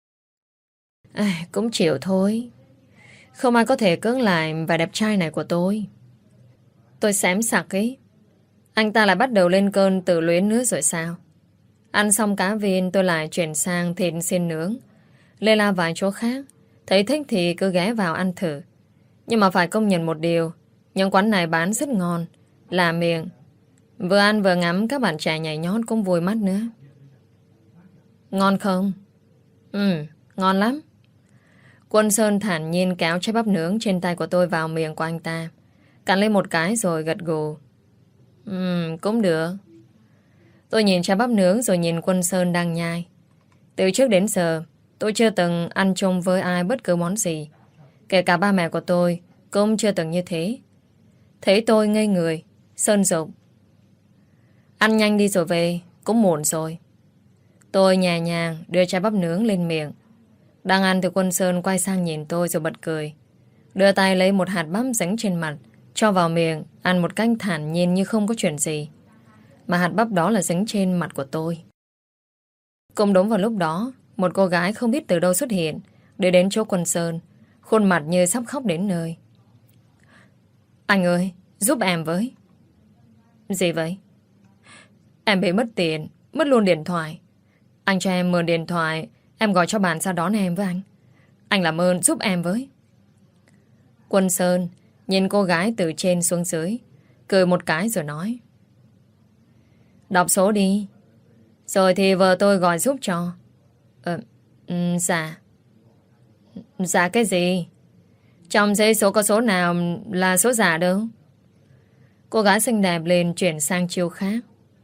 Cũng chịu thôi. Không ai có thể cưỡng lại vẻ đẹp trai này của tôi. Tôi xém sặc ấy. Anh ta lại bắt đầu lên cơn tự luyến nữa rồi sao? Ăn xong cá viên tôi lại chuyển sang thịt xiên nướng. Lê la vài chỗ khác. Thấy thích thì cứ ghé vào ăn thử. Nhưng mà phải công nhận một điều. Những quán này bán rất ngon. Là miệng. Vừa ăn vừa ngắm các bạn trẻ nhảy nhót cũng vui mắt nữa. Ngon không? Ngon lắm. Quân Sơn thản nhiên kéo trái bắp nướng trên tay của tôi vào miệng của anh ta. Cắn lên một cái rồi gật gù. Cũng được. Tôi nhìn trái bắp nướng rồi nhìn Quân Sơn đang nhai. Từ trước đến giờ, tôi chưa từng ăn chung với ai bất cứ món gì. Kể cả ba mẹ của tôi cũng chưa từng như thế. Thấy tôi ngây người, Sơn dục: ăn nhanh đi rồi về, cũng muộn rồi. Tôi nhẹ nhàng đưa trái bắp nướng lên miệng. Đang ăn thì Quân Sơn quay sang nhìn tôi rồi bật cười. Đưa tay lấy một hạt bắp dính trên mặt, cho vào miệng, ăn một cách thản nhiên như không có chuyện gì. Mà hạt bắp đó là dính trên mặt của tôi. Cũng đúng vào lúc đó, một cô gái không biết từ đâu xuất hiện, đi đến chỗ Quân Sơn, khuôn mặt như sắp khóc đến nơi. Anh ơi, giúp em với. Gì vậy? Em bị mất tiền, mất luôn điện thoại. Anh cho em mượn điện thoại, em gọi cho bạn ra đón em với anh. Anh làm ơn giúp em với. Quân Sơn nhìn cô gái từ trên xuống dưới, cười một cái rồi nói: đọc số đi, rồi thì vợ tôi gọi giúp cho. Dạ. Dạ cái gì? Trong giấy số có số nào là số giả đâu. Cô gái xinh đẹp lên chuyển sang chiêu khác.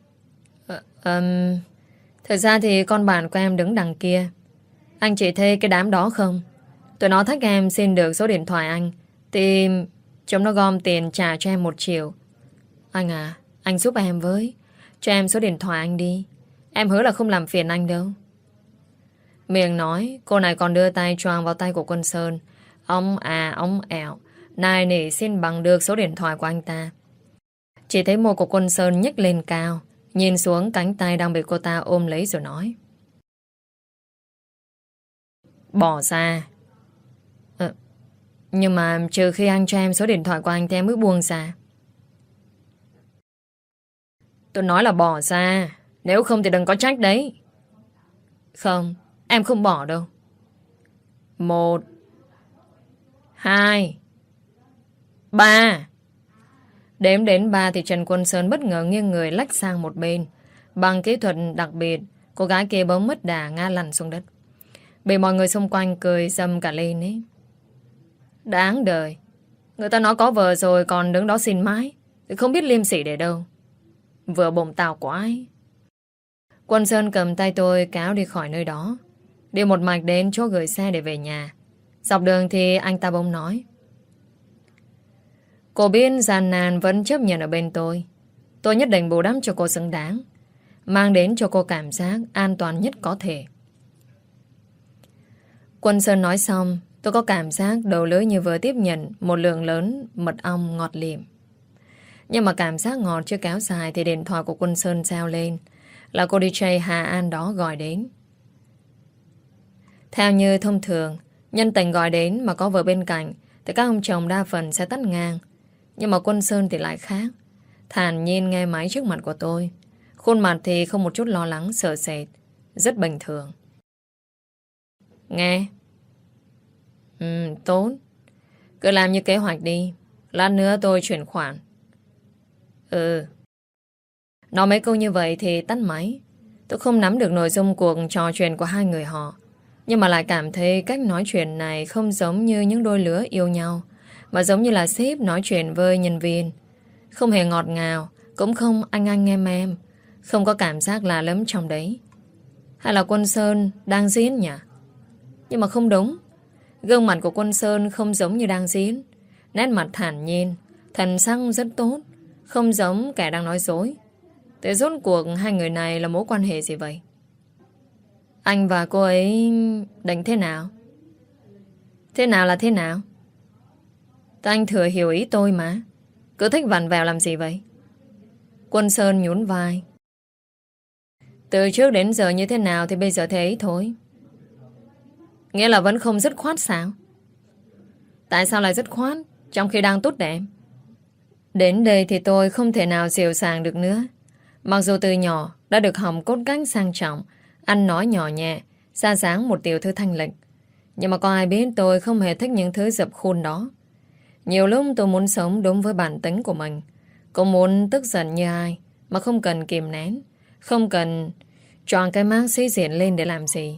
Thật ra thì con bạn của em đứng đằng kia. Anh chỉ thấy cái đám đó không? Tụi nó thách em xin được số điện thoại anh, thì chúng nó gom tiền trả cho em 1 triệu. Anh à, anh giúp em với. Cho em số điện thoại anh đi. Em hứa là không làm phiền anh đâu. Miệng nói, cô này còn đưa tay choàng vào tay của Quân Sơn. Ông ẻo. Này nỉ xin bằng được số điện thoại của anh ta. Chỉ thấy môi của Quân Sơn nhếch lên cao, nhìn xuống cánh tay đang bị cô ta ôm lấy rồi nói: bỏ ra. Nhưng mà trừ khi anh cho em số điện thoại của anh thì em mới buông ra. Tôi nói là bỏ ra. Nếu không thì đừng có trách đấy. Không, em không bỏ đâu. 1 2 3. Đếm đến 3 thì Trần Quân Sơn bất ngờ nghiêng người lách sang một bên. Bằng kỹ thuật đặc biệt, cô gái kia bỗng mất đà ngã lăn xuống đất. Bị mọi người xung quanh cười râm cả lên ấy. Đáng đời. Người ta nói có vợ rồi còn đứng đó xin mãi, thì không biết liêm sỉ để đâu. Vừa bụng tào quái. Quân Sơn cầm tay tôi kéo đi khỏi nơi đó, đi một mạch đến chỗ gửi xe để về nhà. Dọc đường thì anh ta bỗng nói: cô biết gian nan vẫn chấp nhận ở bên tôi. Tôi nhất định bù đắp cho cô xứng đáng, mang đến cho cô cảm giác an toàn nhất có thể. Quân Sơn nói xong, tôi có cảm giác đầu lưỡi như vừa tiếp nhận một lượng lớn mật ong ngọt liệm. Nhưng mà cảm giác ngọt chưa kéo dài thì điện thoại của Quân Sơn reo lên. Là cô DJ Hà An đó gọi đến. Theo như thông thường, nhân tình gọi đến mà có vợ bên cạnh thì các ông chồng đa phần sẽ tắt ngang. Nhưng mà Quân Sơn thì lại khác. Thản nhiên nghe máy trước mặt của tôi. Khuôn mặt thì không một chút lo lắng sợ sệt, rất bình thường. Nghe. Tốt. Cứ làm như kế hoạch đi. Lát nữa tôi chuyển khoản. Nói mấy câu như vậy thì tắt máy. Tôi không nắm được nội dung cuộc trò chuyện của hai người họ, nhưng mà lại cảm thấy cách nói chuyện này không giống như những đôi lứa yêu nhau, mà giống như là sếp nói chuyện với nhân viên. Không hề ngọt ngào, cũng không anh em. Không có cảm giác lạ lẫm trong đấy. Hay là Quân Sơn đang diễn nhỉ? Nhưng mà không đúng. Gương mặt của Quân Sơn không giống như đang diễn. Nét mặt thản nhiên, thần sắc rất tốt, không giống kẻ đang nói dối. Thế rốt cuộc hai người này là mối quan hệ gì vậy? Anh và cô ấy đánh thế nào? Thế nào là thế nào? Tại anh thừa hiểu ý tôi mà. Cứ thích vặn vẹo làm gì vậy? Quân Sơn nhún vai. Từ trước đến giờ như thế nào thì bây giờ thế ấy thôi. Nghĩa là vẫn không dứt khoát sao? Tại sao lại dứt khoát trong khi đang tốt đẹp? Đến đây thì tôi không thể nào dịu dàng được nữa. Mặc dù từ nhỏ đã được hỏng cốt cách sang trọng, ăn nói nhỏ nhẹ, xa dáng một tiểu thư thanh lịch, nhưng mà có ai biết tôi không hề thích những thứ dập khuôn đó. Nhiều lúc tôi muốn sống đúng với bản tính của mình, cũng muốn tức giận như ai mà không cần kìm nén, không cần chọn cái mác sĩ diện lên để làm gì.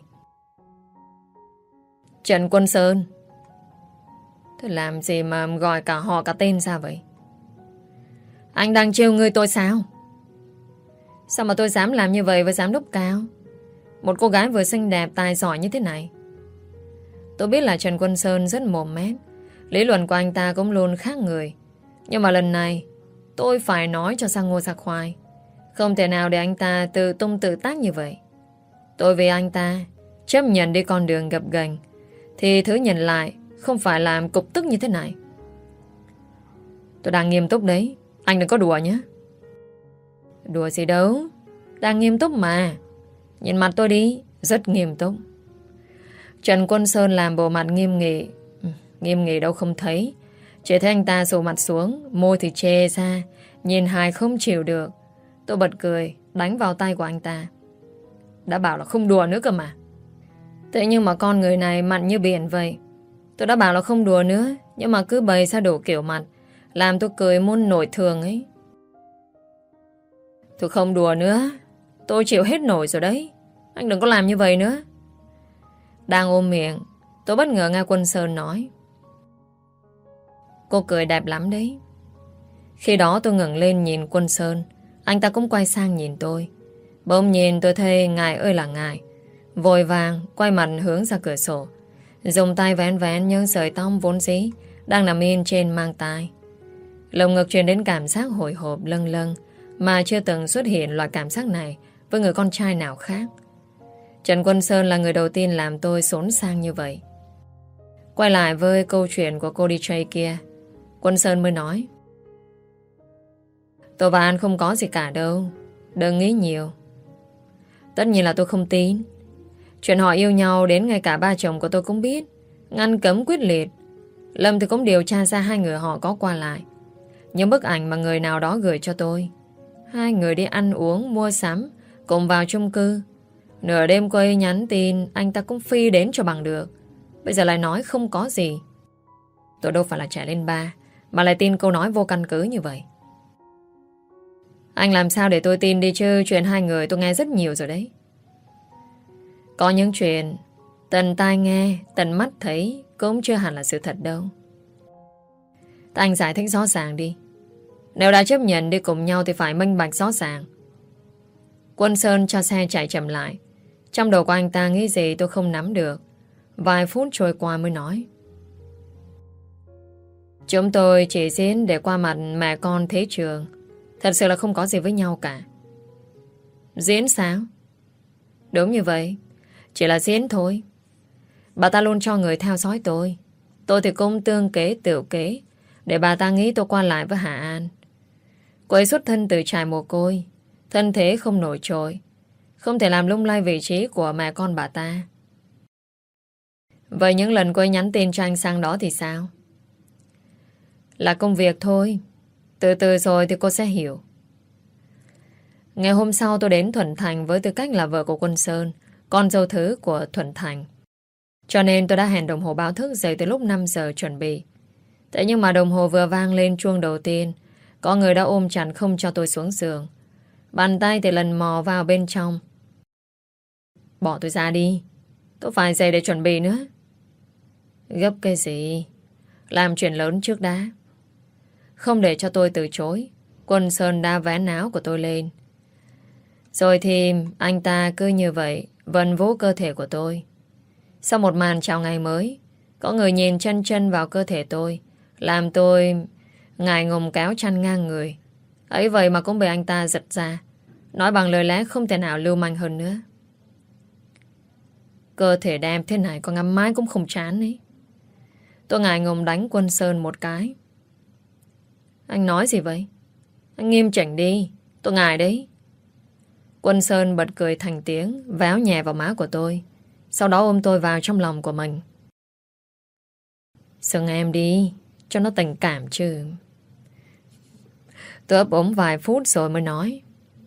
Trần Quân Sơn. Thế làm gì mà gọi cả họ cả tên ra vậy? Anh đang trêu người tôi sao? Sao mà tôi dám làm như vậy với giám đốc Cao? Một cô gái vừa xinh đẹp tài giỏi như thế này. Tôi biết là Trần Quân Sơn rất mồm mép, lý luận của anh ta cũng luôn khác người. Nhưng mà lần này tôi phải nói cho sang ngô ra khoai. Không thể nào để anh ta tự tung tự tác như vậy. Tôi vì anh ta chấp nhận đi con đường gập ghềnh, thì thứ nhìn lại không phải làm cục tức như thế này. Tôi đang nghiêm túc đấy, anh đừng có đùa nhé. Đùa gì đâu, đang nghiêm túc mà. Nhìn mặt tôi đi, rất nghiêm túc. Trần Quân Sơn làm bộ mặt nghiêm nghị. Nghiêm nghị đâu không thấy, chỉ thấy anh ta sụ mặt xuống, môi thì chê ra, nhìn hài không chịu được. Tôi bật cười, đánh vào tay của anh ta. Đã bảo là không đùa nữa cơ mà. Thế nhưng mà con người này mặn như biển vậy. Tôi đã bảo là không đùa nữa, nhưng mà cứ bày ra đủ kiểu mặt, làm tôi cười muôn nổi thường ấy. Tôi không đùa nữa, tôi chịu hết nổi rồi đấy. Anh đừng có làm như vậy nữa. Đang ôm miệng, tôi bất ngờ nghe Quân Sơn nói. Cô cười đẹp lắm đấy. Khi đó tôi ngẩng lên nhìn Quân Sơn, anh ta cũng quay sang nhìn tôi. Bỗng nhìn tôi thấy ngại ơi là ngại, vội vàng quay mặt hướng ra cửa sổ, dùng tay vén vén những sợi tóc vốn dĩ đang nằm yên trên mang tai. Lồng ngực truyền đến cảm giác hồi hộp lâng lâng mà chưa từng xuất hiện loại cảm giác này với người con trai nào khác. Trần Quân Sơn là người đầu tiên làm tôi xốn sang như vậy. Quay lại với câu chuyện của cô DJ kia, Quân Sơn mới nói. Tôi và anh không có gì cả đâu, đừng nghĩ nhiều. Tất nhiên là tôi không tin. Chuyện họ yêu nhau đến ngay cả ba chồng của tôi cũng biết, ngăn cấm quyết liệt. Lâm thì cũng điều tra ra hai người họ có qua lại. Những bức ảnh mà người nào đó gửi cho tôi, hai người đi ăn uống, mua sắm, cùng vào chung cư. Nửa đêm cô ấy nhắn tin, anh ta cũng phi đến cho bằng được. Bây giờ lại nói không có gì. Tôi đâu phải là trẻ lên ba mà lại tin câu nói vô căn cứ như vậy. Anh làm sao để tôi tin đi chứ? Chuyện hai người tôi nghe rất nhiều rồi đấy. Có những chuyện tận tai nghe, tận mắt thấy cũng chưa hẳn là sự thật đâu. Anh giải thích rõ ràng đi. Nếu đã chấp nhận đi cùng nhau thì phải minh bạch rõ ràng. Quân Sơn cho xe chạy chậm lại. Trong đầu của anh ta nghĩ gì tôi không nắm được. Vài phút trôi qua mới nói. Chúng tôi chỉ diễn để qua mặt mẹ con Thế Trường. Thật sự là không có gì với nhau cả. Diễn sao? Đúng như vậy. Chỉ là diễn thôi. Bà ta luôn cho người theo dõi tôi. Tôi thì cũng tương kế tiểu kế để bà ta nghĩ tôi qua lại với Hạ An. Cô ấy xuất thân từ trại mồ côi, thân thế không nổi trội, không thể làm lung lay vị trí của mẹ con bà ta. Vậy những lần cô ấy nhắn tin cho anh sang đó thì sao? Là công việc thôi. Từ từ rồi thì cô sẽ hiểu. Ngày hôm sau tôi đến Thuận Thành với tư cách là vợ của Quân Sơn, con dâu thứ của Thuận Thành. Cho nên tôi đã hẹn đồng hồ báo thức dậy từ lúc 5 giờ chuẩn bị. Thế nhưng mà đồng hồ vừa vang lên chuông đầu tiên, có người đã ôm chặt không cho tôi xuống giường. Bàn tay thì lần mò vào bên trong. Bỏ tôi ra đi. Tôi phải dậy để chuẩn bị nữa. Gấp cái gì? Làm chuyện lớn trước đã. Không để cho tôi từ chối, Quân Sơn đã vén áo của tôi lên. Rồi thì anh ta cứ như vậy vần vỗ cơ thể của tôi. Sau một màn chào ngày mới, có người nhìn chân chân vào cơ thể tôi, làm tôi ngại ngùng kéo chăn ngang người. Ấy vậy mà cũng bị anh ta giật ra, nói bằng lời lẽ không thể nào lưu manh hơn nữa. Cơ thể đẹp thế này có ngắm mãi cũng không chán ấy. Tôi ngại ngùng đánh Quân Sơn một cái. Anh nói gì vậy? Anh nghiêm chỉnh đi, tôi ngại đấy. Quân Sơn bật cười thành tiếng, véo nhẹ vào má của tôi. Sau đó ôm tôi vào trong lòng của mình. Xưng em đi, cho nó tình cảm chứ. Tôi ấp úng vài phút rồi mới nói.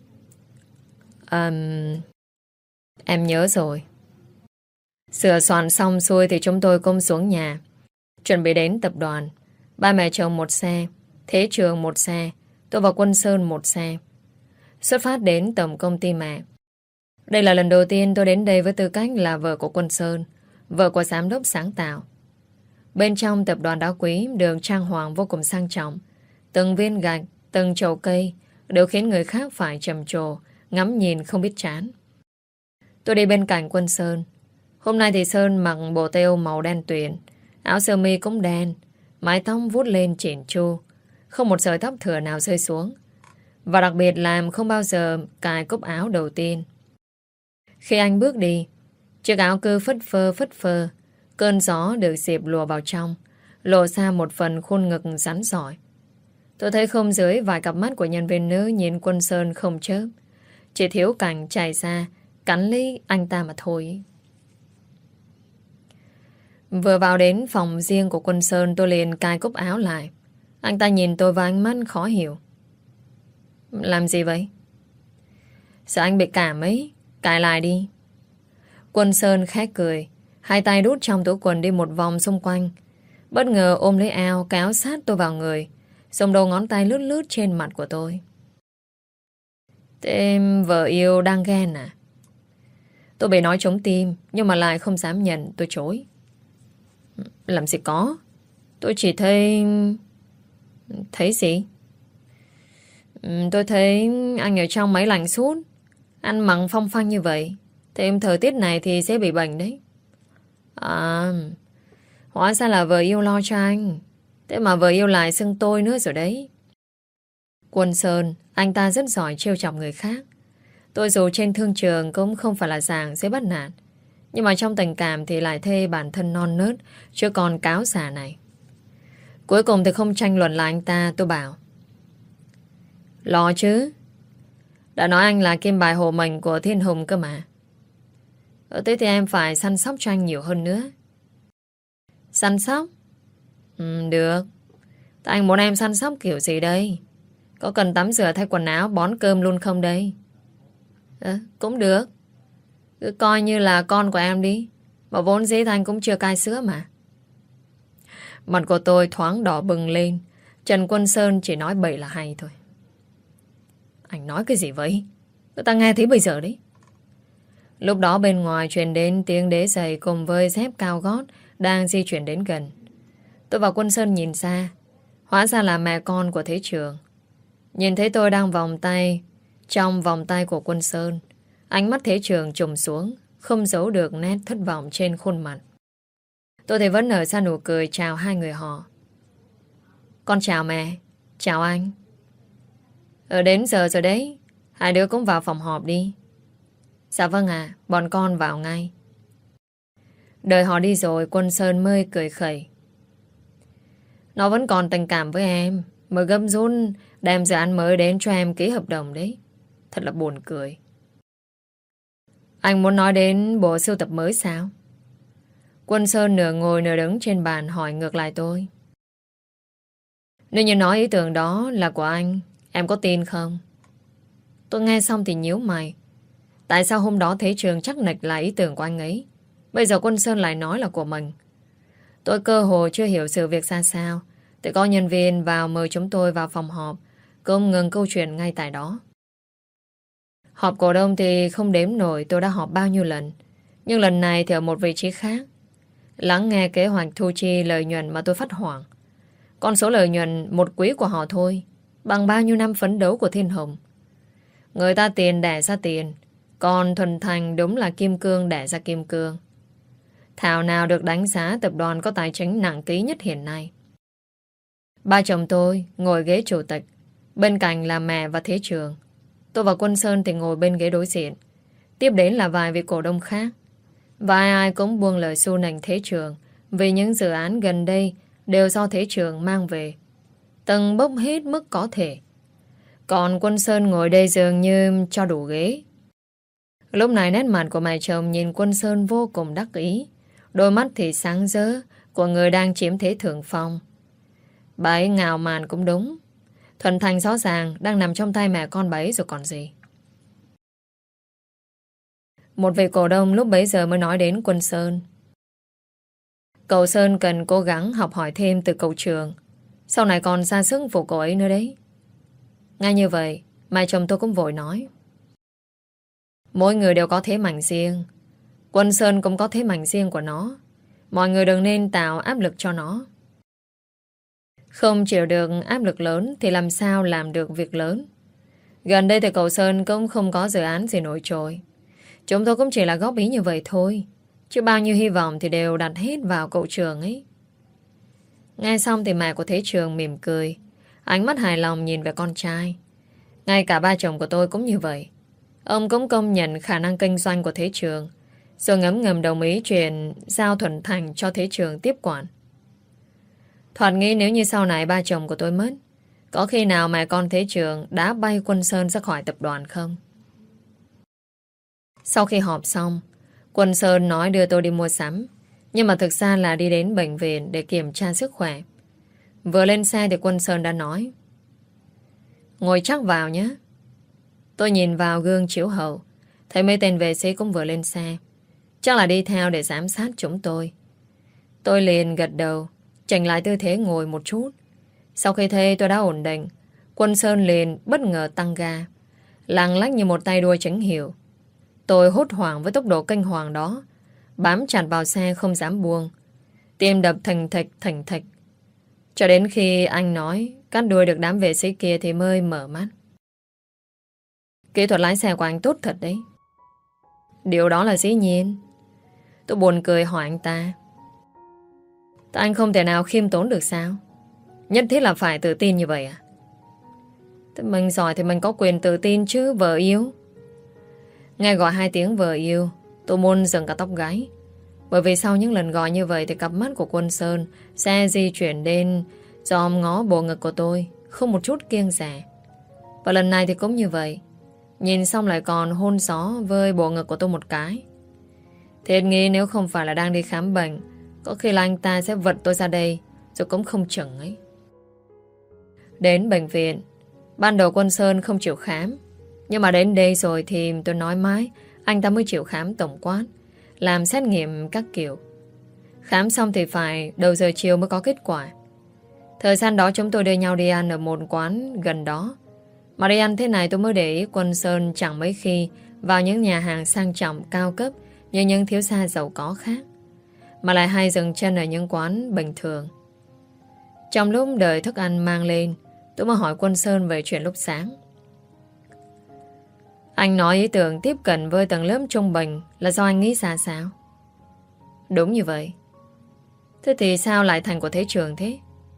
Em nhớ rồi. Sửa soạn xong xuôi thì chúng tôi cùng xuống nhà, chuẩn bị đến tập đoàn. Ba mẹ chồng một xe, Thế Trường một xe, tôi và Quân Sơn một xe. Xuất phát đến tổng công ty mẹ. Đây là lần đầu tiên tôi đến đây với tư cách là vợ của Quân Sơn, vợ của giám đốc sáng tạo. Bên trong tập đoàn đá quý được trang hoàng vô cùng sang trọng. Từng viên gạch, từng chậu cây đều khiến người khác phải trầm trồ, ngắm nhìn không biết chán. Tôi đi bên cạnh Quân Sơn. Hôm nay thì Sơn mặc bộ têu màu đen tuyền, áo sơ mi cũng đen, mái tóc vút lên chỉn chu, không một sợi tóc thừa nào rơi xuống. Và đặc biệt làm không bao giờ cài cúc áo đầu tiên. Khi anh bước đi, chiếc áo cứ phất phơ, cơn gió được xịp lùa vào trong, lộ ra một phần khuôn ngực rắn giỏi. Tôi thấy không dưới vài cặp mắt của nhân viên nữ nhìn Quân Sơn không chớp, chỉ thiếu cảnh chạy ra cắn lấy anh ta mà thôi. Vừa vào đến phòng riêng của Quân Sơn, tôi liền cài cúc áo lại. Anh ta nhìn tôi với ánh mắt khó hiểu. Làm gì vậy? Sợ anh bị cảm ấy, cài lại đi. Quân Sơn khẽ cười, hai tay đút trong túi quần đi một vòng xung quanh, bất ngờ ôm lấy áo, kéo sát tôi vào người, xong đầu ngón tay lướt lướt trên mặt của tôi. Thế em vợ yêu đang ghen à? Tôi bị nói trống tim, nhưng mà lại không dám nhận, tôi chối. Làm gì có. Tôi chỉ thấy... Thấy gì? Tôi thấy anh ở trong máy lạnh suốt, ăn mặc phong phanh như vậy. Thêm thời tiết này thì sẽ bị bệnh đấy. À, hóa ra là vợ yêu lo cho anh. Thế mà vợ yêu lại xưng tôi nữa rồi đấy. Quân Sơn, anh ta rất giỏi trêu chọc người khác. Tôi dù trên thương trường cũng không phải là dạng dễ bắt nạt, nhưng mà trong tình cảm thì lại thê bản thân non nớt, chứ còn cáo giả này. Cuối cùng thì không tranh luận là anh ta, tôi bảo. Lo chứ. Đã nói anh là kim bài hộ mệnh của thiên hùng cơ mà. Thế thì em phải săn sóc cho anh nhiều hơn nữa. Săn sóc? Được. Tại anh muốn em săn sóc kiểu gì đây? Có cần tắm rửa thay quần áo, bón cơm luôn không đây? Cũng được. Cứ coi như là con của em đi. Mà vốn dĩ anh cũng chưa cai sữa mà. Mặt của tôi thoáng đỏ bừng lên. Trần Quân Sơn chỉ nói bậy là hay thôi. Anh nói cái gì vậy? Người ta nghe thấy bây giờ đấy. Lúc đó bên ngoài truyền đến tiếng đế giày cùng với dép cao gót đang di chuyển đến gần. Tôi và Quân Sơn nhìn xa. Hóa ra là mẹ con của Thế Trường. Nhìn thấy tôi đang vòng tay trong vòng tay của Quân Sơn, ánh mắt Thế Trường trùng xuống, không giấu được nét thất vọng trên khuôn mặt. Tôi thì vẫn nở ra nụ cười chào hai người họ. Con chào mẹ. Chào anh. Đến giờ rồi đấy. Hai đứa cũng vào phòng họp đi. Dạ vâng ạ, bọn con vào ngay. Đợi họ đi rồi, Quân Sơn mới cười khẩy. Nó vẫn còn tình cảm với em, mới gấp rút đem dự án mới đến cho em ký hợp đồng đấy. Thật là buồn cười. Anh muốn nói đến bộ sưu tập mới sao? Quân Sơn nửa ngồi nửa đứng trên bàn hỏi ngược lại tôi. Nếu như nói ý tưởng đó là của anh, em có tin không? Tôi nghe xong thì nhíu mày. Tại sao hôm đó Thế Trường chắc nịch là ý tưởng của anh ấy, bây giờ Quân Sơn lại nói là của mình? Tôi cơ hồ chưa hiểu sự việc ra sao, thì có nhân viên vào mời chúng tôi vào phòng họp, cũng ngừng câu chuyện ngay tại đó. Họp cổ đông thì không đếm nổi tôi đã họp bao nhiêu lần, nhưng lần này thì ở một vị trí khác. Lắng nghe kế hoạch thu chi lợi nhuận mà tôi phát hoảng. Con số lợi nhuận một quý của họ thôi bằng bao nhiêu năm phấn đấu của Thiên Hồng. Người ta tiền đẻ ra tiền, còn Thuần Thành đúng là kim cương đẻ ra kim cương. Thảo nào được đánh giá tập đoàn có tài chính nặng ký nhất hiện nay. Ba chồng tôi ngồi ghế chủ tịch, bên cạnh là mẹ và Thế Trường. Tôi và Quân Sơn thì ngồi bên ghế đối diện. Tiếp đến là vài vị cổ đông khác. Và ai cũng buông lời xu nành Thế Trường vì những dự án gần đây đều do Thế Trường mang về, từng bốc hết mức có thể. Còn Quân Sơn ngồi đây dường như cho đủ ghế, Lúc này nét mặt của mẹ chồng nhìn Quân Sơn vô cùng đắc ý. Đôi mắt thì sáng rỡ của người đang chiếm thế thượng phong. Bà ấy ngào màn cũng đúng. Thuận Thành rõ ràng đang nằm trong tay mẹ con bà ấy rồi còn gì. Một vị cổ đông lúc bấy giờ mới nói đến Quân Sơn. Cậu Sơn cần cố gắng học hỏi thêm từ cậu Trường. Sau này còn ra sức phụ cậu ấy nữa đấy. Ngay như vậy, mẹ chồng tôi cũng vội nói. Mỗi người đều có thế mạnh riêng. Quân Sơn cũng có thế mạnh riêng của nó. Mọi người đừng nên tạo áp lực cho nó. Không chịu được áp lực lớn thì làm sao làm được việc lớn. Gần đây thì cậu Sơn cũng không có dự án gì nổi trội. Chúng tôi cũng chỉ là góp ý như vậy thôi. Chứ bao nhiêu hy vọng thì đều đặt hết vào cậu Trường ấy. Nghe xong thì mẹ của Thế Trường mỉm cười. Ánh mắt hài lòng nhìn về con trai. Ngay cả ba chồng của tôi cũng như vậy. Ông cũng công nhận khả năng kinh doanh của Thế Trường, rồi ngấm ngầm đồng ý chuyện giao Thuận Thành cho Thế Trường tiếp quản. Thoạt nghĩ nếu như sau này ba chồng của tôi mất, có khi nào mẹ con Thế Trường đã bay Quân Sơn ra khỏi tập đoàn không? Sau khi họp xong, Quân Sơn nói đưa tôi đi mua sắm, nhưng mà thực ra là đi đến bệnh viện để kiểm tra sức khỏe. Vừa lên xe thì Quân Sơn đã nói: ngồi chắc vào nhé. Tôi nhìn vào gương chiếu hậu, thấy mấy tên vệ sĩ cũng vừa lên xe. Chắc là đi theo để giám sát chúng tôi. Tôi liền gật đầu, chỉnh lại tư thế ngồi một chút. Sau khi thấy tôi đã ổn định, Quân Sơn liền bất ngờ tăng ga, lạng lách như một tay đua chính hiệu. Tôi hốt hoảng với tốc độ kinh hoàng đó, bám chặt vào xe không dám buông. Tim đập thình thịch. Cho đến khi anh nói cắt đuôi được đám vệ sĩ kia thì mới mở mắt. Kỹ thuật lái xe của anh tốt thật đấy. Điều đó là dĩ nhiên. Tôi buồn cười hỏi anh ta: anh không thể nào khiêm tốn được sao? Nhất thiết là phải tự tin như vậy à? Thế mình giỏi thì mình có quyền tự tin chứ, vợ yêu. Nghe gọi 2 tiếng vợ yêu, tôi muốn dừng cả tóc gáy. Bởi vì sau những lần gọi như vậy thì cặp mắt của Quân Sơn sẽ di chuyển đến dòm ngó bộ ngực của tôi, không một chút kiêng dè. Và lần này thì cũng như vậy. Nhìn xong lại còn hôn gió với bộ ngực của tôi một cái. Thiệt nghĩ nếu không phải là đang đi khám bệnh, có khi là anh ta sẽ vật tôi ra đây, rồi cũng không chừng ấy. Đến bệnh viện, ban đầu Quân Sơn không chịu khám, nhưng mà đến đây rồi thì tôi nói mãi, anh ta mới chịu khám tổng quát, làm xét nghiệm các kiểu. Khám xong thì phải đầu giờ chiều mới có kết quả. Thời gian đó chúng tôi đưa nhau đi ăn ở một quán gần đó. Mà đi ăn thế này tôi mới để ý Quân Sơn chẳng mấy khi vào những nhà hàng sang trọng cao cấp như những thiếu gia giàu có khác, mà lại hay dừng chân ở những quán bình thường. Trong lúc đợi thức ăn mang lên, tôi mới hỏi Quân Sơn về chuyện lúc sáng. Anh nói ý tưởng tiếp cận với tầng lớp trung bình là do anh nghĩ ra sao? Đúng như vậy. Thế thì sao lại thành của Thế Trường thế?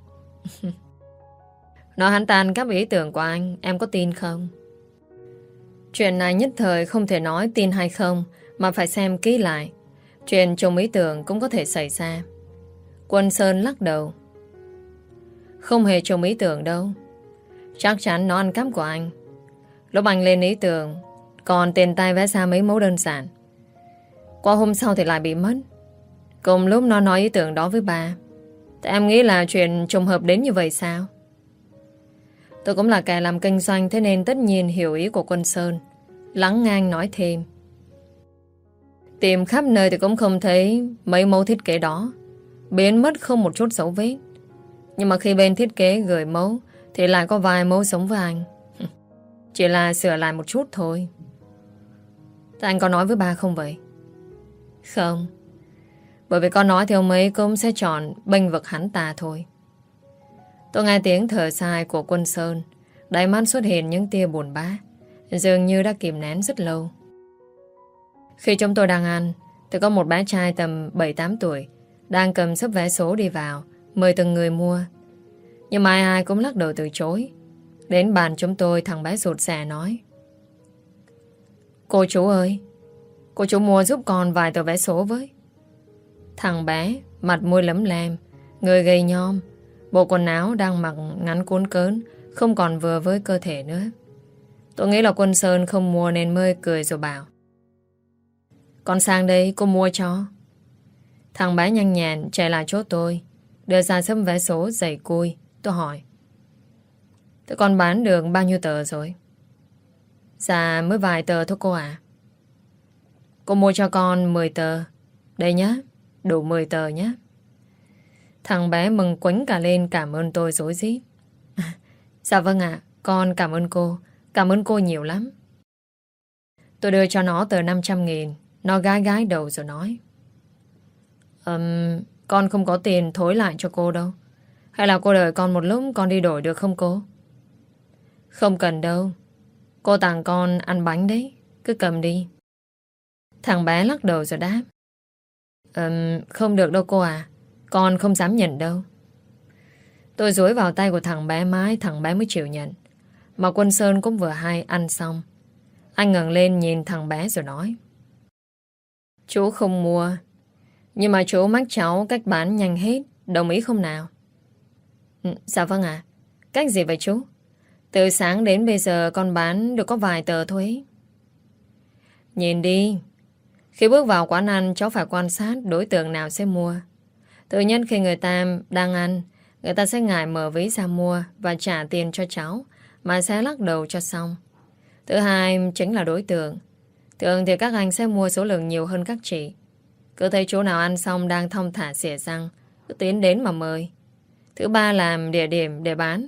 Nói hắn ta ăn cắp ý tưởng của anh, em có tin không? Chuyện này nhất thời không thể nói tin hay không, mà phải xem kỹ lại. Chuyện trùng ý tưởng cũng có thể xảy ra. Quân Sơn lắc đầu. Không hề trùng ý tưởng đâu. Chắc chắn nó ăn cắp của anh. Lúc anh lên ý tưởng, còn tiền tay vẽ ra mấy mẫu đơn giản. Qua hôm sau thì lại bị mất. Cùng lúc nó nói ý tưởng đó với bà. Thì em nghĩ là chuyện trùng hợp đến như vậy sao? Tôi cũng là kẻ làm kinh doanh, thế nên tất nhiên hiểu ý của Quân Sơn. Lắng ngang nói thêm. Tìm khắp nơi thì cũng không thấy mấy mẫu thiết kế đó. Biến mất không một chút dấu vết. Nhưng mà khi bên thiết kế gửi mẫu thì lại có vài mẫu giống với anh. Chỉ là sửa lại một chút thôi. Thế anh có nói với ba không vậy? Không. Bởi vì con nói thì ông ấy cũng sẽ chọn bênh vực hắn ta thôi. Tôi nghe tiếng thở dài của Quân Sơn, đáy mắt xuất hiện những tia buồn bã, dường như đã kìm nén rất lâu. Khi chúng tôi đang ăn thì có một bé trai tầm 7-8 tuổi đang cầm sấp vé số đi vào, mời từng người mua. Nhưng mà ai cũng lắc đầu từ chối. Đến bàn chúng tôi, thằng bé rụt rè nói: Cô chú ơi, cô chú mua giúp con vài tờ vé số với. Thằng bé mặt môi lấm lem, người gầy nhom, bộ quần áo đang mặc ngắn cuốn cớn, không còn vừa với cơ thể nữa. Tôi nghĩ là Quân Sơn không mua nên mới cười rồi bảo: Con sang đây cô mua cho. Thằng bé nhanh nhẹn chạy lại chỗ tôi, đưa ra sớm vé số dày cui. Tôi hỏi: Thế con bán được bao nhiêu tờ rồi? Dạ mới vài tờ thôi cô ạ. Cô mua cho con 10 tờ. Đây nhá, đủ 10 tờ nhé. Thằng bé mừng quánh cả lên cảm ơn tôi rối rít. Dạ vâng ạ, con cảm ơn cô. Cảm ơn cô nhiều lắm. Tôi đưa cho nó tờ 500.000. Nó gái gái đầu rồi nói: Con không có tiền thối lại cho cô đâu. Hay là cô đợi con một lúc con đi đổi được không cô? Không cần đâu. Cô tặng con ăn bánh đấy. Cứ cầm đi. Thằng bé lắc đầu rồi đáp: Không được đâu cô à. Con không dám nhận đâu. Tôi dúi vào tay của thằng bé mãi thằng bé mới chịu nhận. Mà Quân Sơn cũng vừa hay ăn xong. Anh ngẩng lên nhìn thằng bé rồi nói: Chú không mua, nhưng mà chú mách cháu cách bán nhanh hết. Đồng ý không nào? Dạ vâng ạ. Cách gì vậy chú? Từ sáng đến bây giờ con bán được có vài tờ thôi ấy. Nhìn đi. Khi bước vào quán ăn, cháu phải quan sát đối tượng nào sẽ mua. Tự nhiên khi người ta đang ăn, người ta sẽ ngại mở ví ra mua và trả tiền cho cháu, mà sẽ lắc đầu cho xong. Thứ hai chính là đối tượng. Thường thì các anh sẽ mua số lượng nhiều hơn các chị. Cứ thấy chỗ nào ăn xong đang thong thả xỉa răng, cứ tiến đến mà mời. Thứ ba là địa điểm để bán.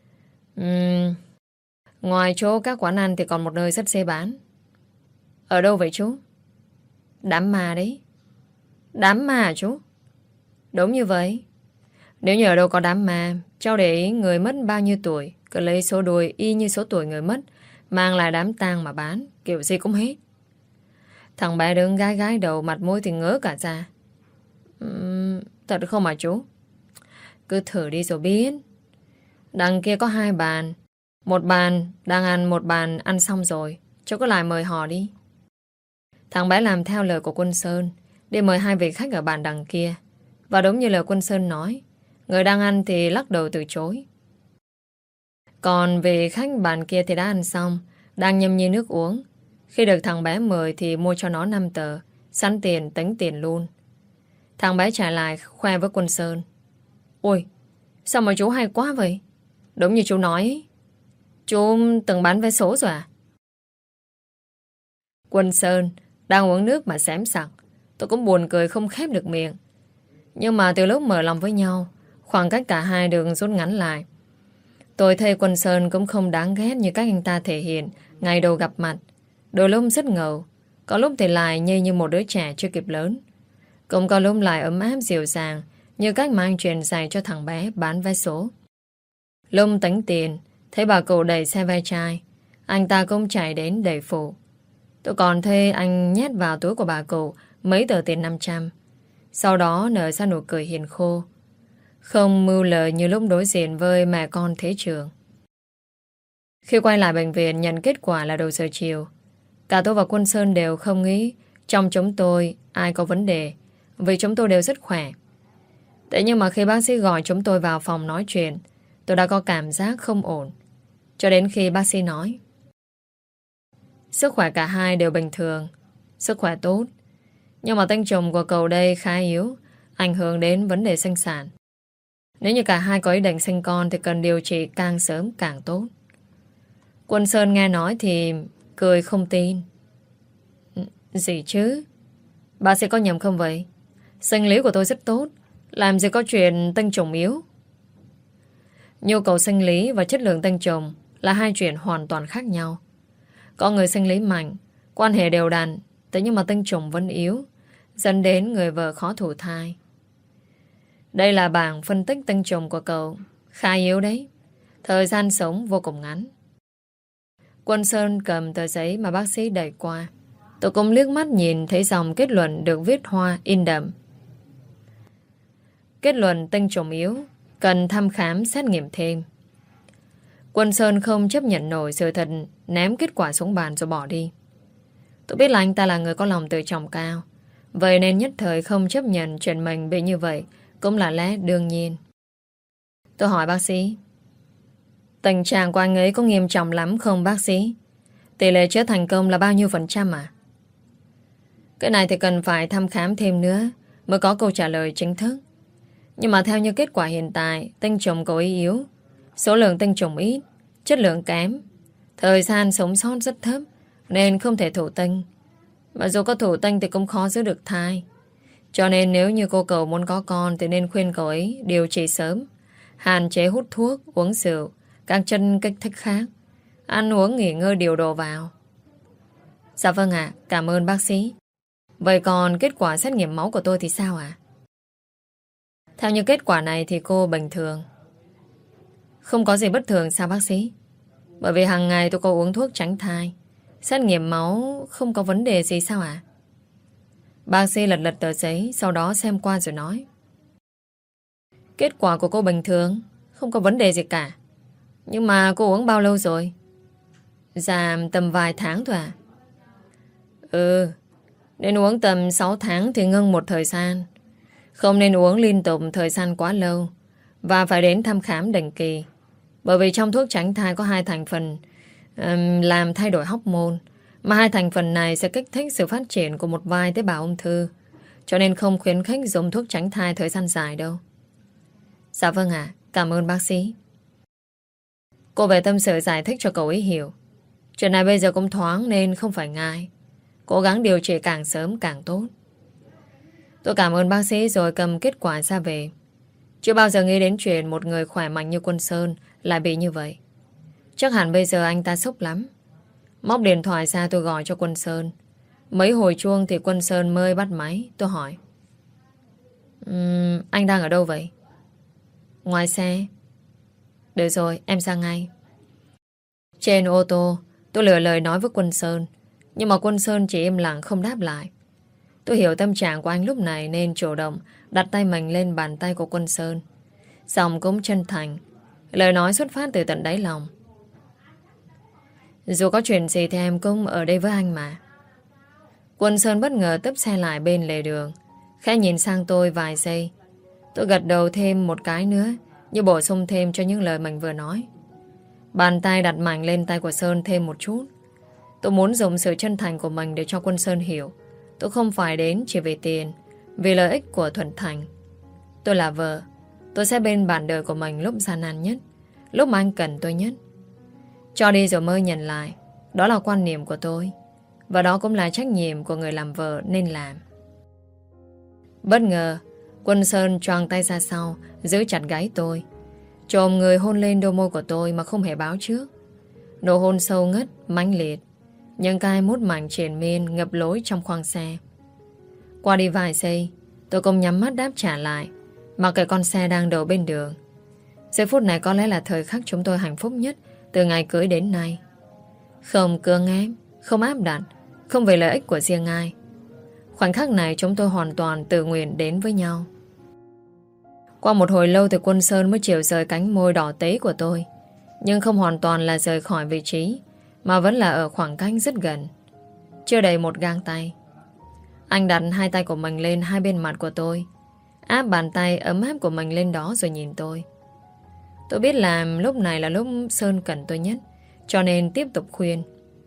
Ngoài chỗ các quán ăn thì còn một nơi rất dễ bán. Ở đâu vậy chú? Đám ma đấy. Đám ma à chú? Đúng như vậy. Nếu như ở đâu có đám ma, cháu để ý người mất bao nhiêu tuổi, cứ lấy số đuôi y như số tuổi người mất, mang lại đám tang mà bán, kiểu gì cũng hết. Thằng bé đứng gái gái đầu, mặt mũi thì ngớ cả ra. Thật không mà chú? Cứ thử đi rồi biết. Đằng kia có 2 bàn. Một bàn đang ăn, một bàn ăn xong rồi. Cháu có lại mời họ đi. Thằng bé làm theo lời của Quân Sơn, đi mời 2 vị khách ở bàn đằng kia. Và đúng như lời Quân Sơn nói, người đang ăn thì lắc đầu từ chối. Còn vị khách bàn kia thì đã ăn xong, đang nhâm nhi nước uống. Khi được thằng bé mời thì mua cho nó 5 tờ, sẵn tiền tính tiền luôn. Thằng bé trả lại khoe với Quân Sơn: Ôi, sao mà chú hay quá vậy? Đúng như chú nói ấy. Chú từng bán vé số rồi à? Quân Sơn đang uống nước mà xém sặc. Tôi cũng buồn cười không khép được miệng. Nhưng mà từ lúc mở lòng với nhau, khoảng cách cả hai đường rút ngắn lại. Tôi thấy Quân Sơn cũng không đáng ghét như các anh ta thể hiện ngày đầu gặp mặt. Đôi lúc rất ngầu, có lúc thì lại như một đứa trẻ chưa kịp lớn. Cũng có lúc lại ấm áp dịu dàng, như cách mà anh truyền dạy cho thằng bé bán vé số. Lúc tính tiền, thấy bà cụ đẩy xe ve chai, anh ta cũng chạy đến đẩy phụ. Tôi còn thấy anh nhét vào túi của bà cụ mấy tờ tiền 500. Sau đó nở ra nụ cười hiền khô, không mưu lời như lúc đối diện với mẹ con Thế Trường. Khi quay lại bệnh viện nhận kết quả là đầu giờ chiều, cả tôi và Quân Sơn đều không nghĩ trong chúng tôi ai có vấn đề, vì chúng tôi đều rất khỏe. Thế nhưng mà khi bác sĩ gọi chúng tôi vào phòng nói chuyện, tôi đã có cảm giác không ổn. Cho đến khi bác sĩ nói: Sức khỏe cả hai đều bình thường, sức khỏe tốt. Nhưng mà tinh trùng của cậu đây khá yếu, ảnh hưởng đến vấn đề sinh sản. Nếu như cả hai có ý định sinh con thì cần điều trị càng sớm càng tốt. Quân Sơn nghe nói thì cười không tin. Gì chứ? Bác sĩ có nhầm không vậy? Sinh lý của tôi rất tốt, làm gì có chuyện tinh trùng yếu. Nhu cầu sinh lý và chất lượng tinh trùng là hai chuyện hoàn toàn khác nhau. Có người sinh lý mạnh, quan hệ đều đặn, thế nhưng mà tinh trùng vẫn yếu, dẫn đến người vợ khó thụ thai. Đây là bảng phân tích tinh trùng của cậu, khá yếu đấy. Thời gian sống vô cùng ngắn. Quân Sơn cầm tờ giấy mà bác sĩ đẩy qua. Tôi cũng liếc mắt nhìn thấy dòng kết luận được viết hoa in đậm. Kết luận tinh trùng yếu, cần thăm khám xét nghiệm thêm. Quân Sơn không chấp nhận nổi sự thật, ném kết quả xuống bàn rồi bỏ đi. Tôi biết là anh ta là người có lòng tự trọng cao, vậy nên nhất thời không chấp nhận chuyện mình bị như vậy cũng là lẽ đương nhiên. Tôi hỏi bác sĩ: Tình trạng của anh ấy có nghiêm trọng lắm không bác sĩ? Tỷ lệ chữa thành công là bao nhiêu % à? Cái này thì cần phải thăm khám thêm nữa mới có câu trả lời chính thức. Nhưng mà theo như kết quả hiện tại, tinh trùng cậu ấy yếu, số lượng tinh trùng ít, chất lượng kém, thời gian sống sót rất thấp, nên không thể thụ tinh. Mà dù có thụ tinh thì cũng khó giữ được thai. Cho nên nếu như cô cậu muốn có con thì nên khuyên cậu ấy điều trị sớm, hạn chế hút thuốc, uống rượu, các chất kích thích khác, ăn uống nghỉ ngơi điều độ vào. Dạ vâng ạ, cảm ơn bác sĩ. Vậy còn kết quả xét nghiệm máu của tôi thì sao ạ? Theo như kết quả này thì cô bình thường. Không có gì bất thường sao bác sĩ? Bởi vì hàng ngày tôi có uống thuốc tránh thai. Xét nghiệm máu không có vấn đề gì sao ạ? Bác sĩ lật lật tờ giấy, sau đó xem qua rồi nói. Kết quả của cô bình thường, không có vấn đề gì cả. Nhưng mà cô uống bao lâu rồi? Dạ tầm vài tháng thôi à? Nên uống tầm 6 tháng thì ngưng một thời gian. Không nên uống liên tục thời gian quá lâu. Và phải đến thăm khám định kỳ. Bởi vì trong thuốc tránh thai có 2 thành phần làm thay đổi hormone. Mà 2 thành phần này sẽ kích thích sự phát triển của một vài tế bào ung thư. Cho nên không khuyến khích dùng thuốc tránh thai thời gian dài đâu. Dạ vâng ạ, cảm ơn bác sĩ. Cô về tâm sự giải thích cho cậu ấy hiểu. Chuyện này bây giờ cũng thoáng nên không phải ngại. Cố gắng điều trị càng sớm càng tốt. Tôi cảm ơn bác sĩ rồi cầm kết quả ra về. Chưa bao giờ nghĩ đến chuyện một người khỏe mạnh như Quân Sơn lại bị như vậy. Chắc hẳn bây giờ anh ta sốc lắm. Móc điện thoại ra tôi gọi cho Quân Sơn. Mấy hồi chuông thì Quân Sơn mới bắt máy. Tôi hỏi, anh đang ở đâu vậy? Ngoài xe. Được rồi, em ra ngay. Trên ô tô tôi lựa lời nói với Quân Sơn. Nhưng mà Quân Sơn chỉ im lặng không đáp lại. Tôi hiểu tâm trạng của anh lúc này nên chủ động đặt tay mình lên bàn tay của Quân Sơn. Giọng cũng chân thành, lời nói xuất phát từ tận đáy lòng. Dù có chuyện gì thì em cũng ở đây với anh mà. Quân Sơn bất ngờ tấp xe lại bên lề đường, khẽ nhìn sang tôi vài giây. Tôi gật đầu thêm một cái nữa, như bổ sung thêm cho những lời mình vừa nói. Bàn tay đặt mạnh lên tay của Sơn thêm một chút. Tôi muốn dùng sự chân thành của mình để cho Quân Sơn hiểu tôi không phải đến chỉ vì tiền, vì lợi ích của Thuận Thành. Tôi là vợ, tôi sẽ bên bạn đời của mình lúc gian nan nhất, lúc mà anh cần tôi nhất. Cho đi rồi mới nhận lại. Đó là quan niệm của tôi. Và đó cũng là trách nhiệm của người làm vợ nên làm. Bất ngờ Quân Sơn choàng tay ra sau, giữ chặt gáy tôi, chồm người hôn lên đôi môi của tôi mà không hề báo trước. Nụ hôn sâu ngất, mãnh liệt, những cái mút mảnh triền miên ngập lối trong khoang xe. Qua đi vài giây, tôi cũng nhắm mắt đáp trả lại, mặc kệ con xe đang đậu bên đường. Giây phút này có lẽ là thời khắc chúng tôi hạnh phúc nhất từ ngày cưới đến nay. Không cưỡng ép, không áp đặt, không vì lợi ích của riêng ai. Khoảnh khắc này chúng tôi hoàn toàn tự nguyện đến với nhau. Qua một hồi lâu thì Quân Sơn mới chịu rời cánh môi đỏ tấy của tôi. Nhưng không hoàn toàn là rời khỏi vị trí, mà vẫn là ở khoảng cách rất gần, chưa đầy một gang tay. Anh đặt hai tay của mình lên hai bên mặt của tôi, áp bàn tay ấm áp của mình lên đó rồi nhìn tôi. Tôi biết là lúc này là lúc Sơn cần tôi nhất, cho nên tiếp tục khuyên.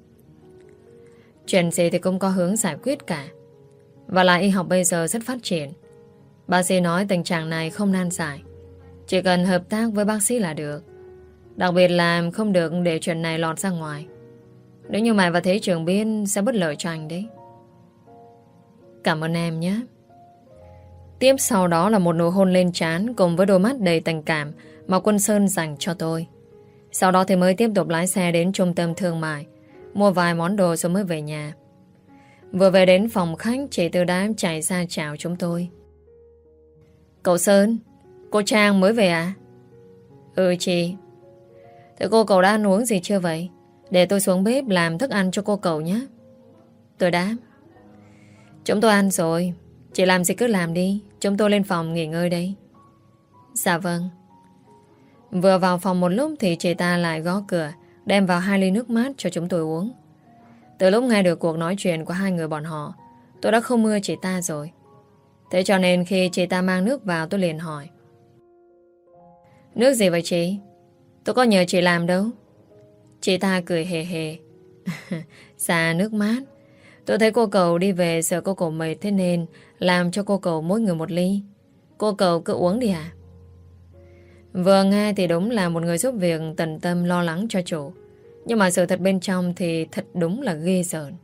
Chuyện gì thì cũng có hướng giải quyết cả. Và lại y học bây giờ rất phát triển. Bác sĩ nói tình trạng này không nan giải, chỉ cần hợp tác với bác sĩ là được. Đặc biệt là không được để chuyện này lọt ra ngoài. Nếu như mày và Thế Trường biết sẽ bất lợi cho anh đấy. Cảm ơn em nhé. Tiếp sau đó là một nụ hôn lên trán cùng với đôi mắt đầy tình cảm mà Quân Sơn dành cho tôi. Sau đó thì mới tiếp tục lái xe đến trung tâm thương mại, mua vài món đồ rồi mới về nhà. Vừa về đến phòng khách, chị Tư đã chạy ra chào chúng tôi. Cậu Sơn, cô Trang mới về à? Ừ chị. Thế cô cậu đã ăn uống gì chưa vậy? Để tôi xuống bếp làm thức ăn cho cô cậu nhé. Tôi đáp. Chúng tôi ăn rồi, chị làm gì cứ làm đi, chúng tôi lên phòng nghỉ ngơi đây. Dạ vâng. Vừa vào phòng một lúc thì chị ta lại gõ cửa, đem vào 2 ly nước mát cho chúng tôi uống. Từ lúc nghe được cuộc nói chuyện của hai người bọn họ, tôi đã không ưa chị ta rồi. Thế cho nên khi chị ta mang nước vào tôi liền hỏi. Nước gì vậy chị? Tôi có nhờ chị làm đâu. Chị ta cười hề hề. Dạ nước mát. Tôi thấy cô cậu đi về sợ cô cậu mệt, thế nên làm cho cô cậu mỗi người một ly. Cô cậu cứ uống đi à? Vừa nghe thì đúng là một người giúp việc tận tâm lo lắng cho chủ. Nhưng mà sự thật bên trong thì thật đúng là ghê rợn.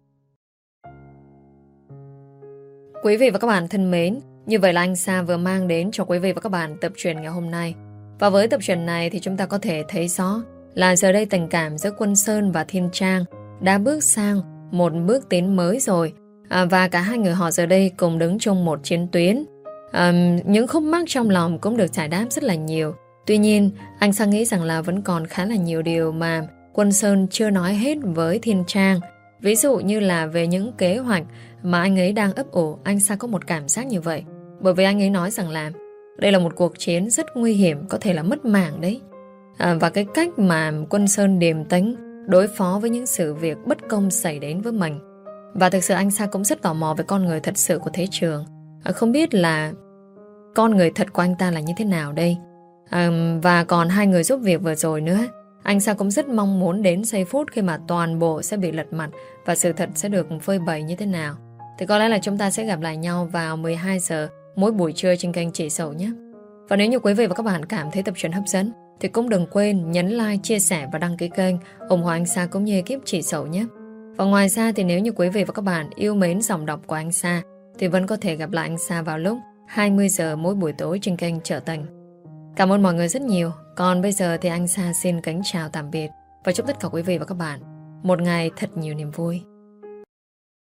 Quý vị và các bạn thân mến, như vậy là anh Sa vừa mang đến cho quý vị và các bạn tập truyện ngày hôm nay. Và với tập truyện này thì chúng ta có thể thấy rõ là giờ đây tình cảm giữa Quân Sơn và Thiên Trang đã bước sang một bước tiến mới rồi. Và cả hai người họ giờ đây cùng đứng chung một chiến tuyến. Những khúc mắc trong lòng cũng được giải đáp rất là nhiều. Tuy nhiên, anh Sa nghĩ rằng là vẫn còn khá là nhiều điều mà Quân Sơn chưa nói hết với Thiên Trang. Ví dụ như là về những kế hoạch mà anh ấy đang ấp ủ, anh Sa có một cảm giác như vậy. Bởi vì anh ấy nói rằng là đây là một cuộc chiến rất nguy hiểm, có thể là mất mạng đấy. Và cái cách mà Quân Sơn điềm tĩnh đối phó với những sự việc bất công xảy đến với mình. Và thực sự anh Sa cũng rất tò mò về con người thật sự của Thế Trường. Không biết là con người thật của anh ta là như thế nào đây. Và còn hai người giúp việc vừa rồi nữa, anh Sa cũng rất mong muốn đến giây phút khi mà toàn bộ sẽ bị lật mặt và sự thật sẽ được phơi bày như thế nào. Thì có lẽ là chúng ta sẽ gặp lại nhau vào 12 giờ mỗi buổi trưa trên kênh Chị Sầu nhé. Và nếu như quý vị và các bạn cảm thấy tập truyện hấp dẫn thì cũng đừng quên nhấn like, chia sẻ và đăng ký kênh ủng hộ anh Sa cũng như ekip Chị Sầu nhé. Và ngoài ra thì nếu như quý vị và các bạn yêu mến giọng đọc của anh Sa thì vẫn có thể gặp lại anh Sa vào lúc 20 giờ mỗi buổi tối trên kênh Trở Tình. Cảm ơn mọi người rất nhiều. Còn bây giờ thì anh Sa xin kính chào tạm biệt và chúc tất cả quý vị và các bạn một ngày thật nhiều niềm vui.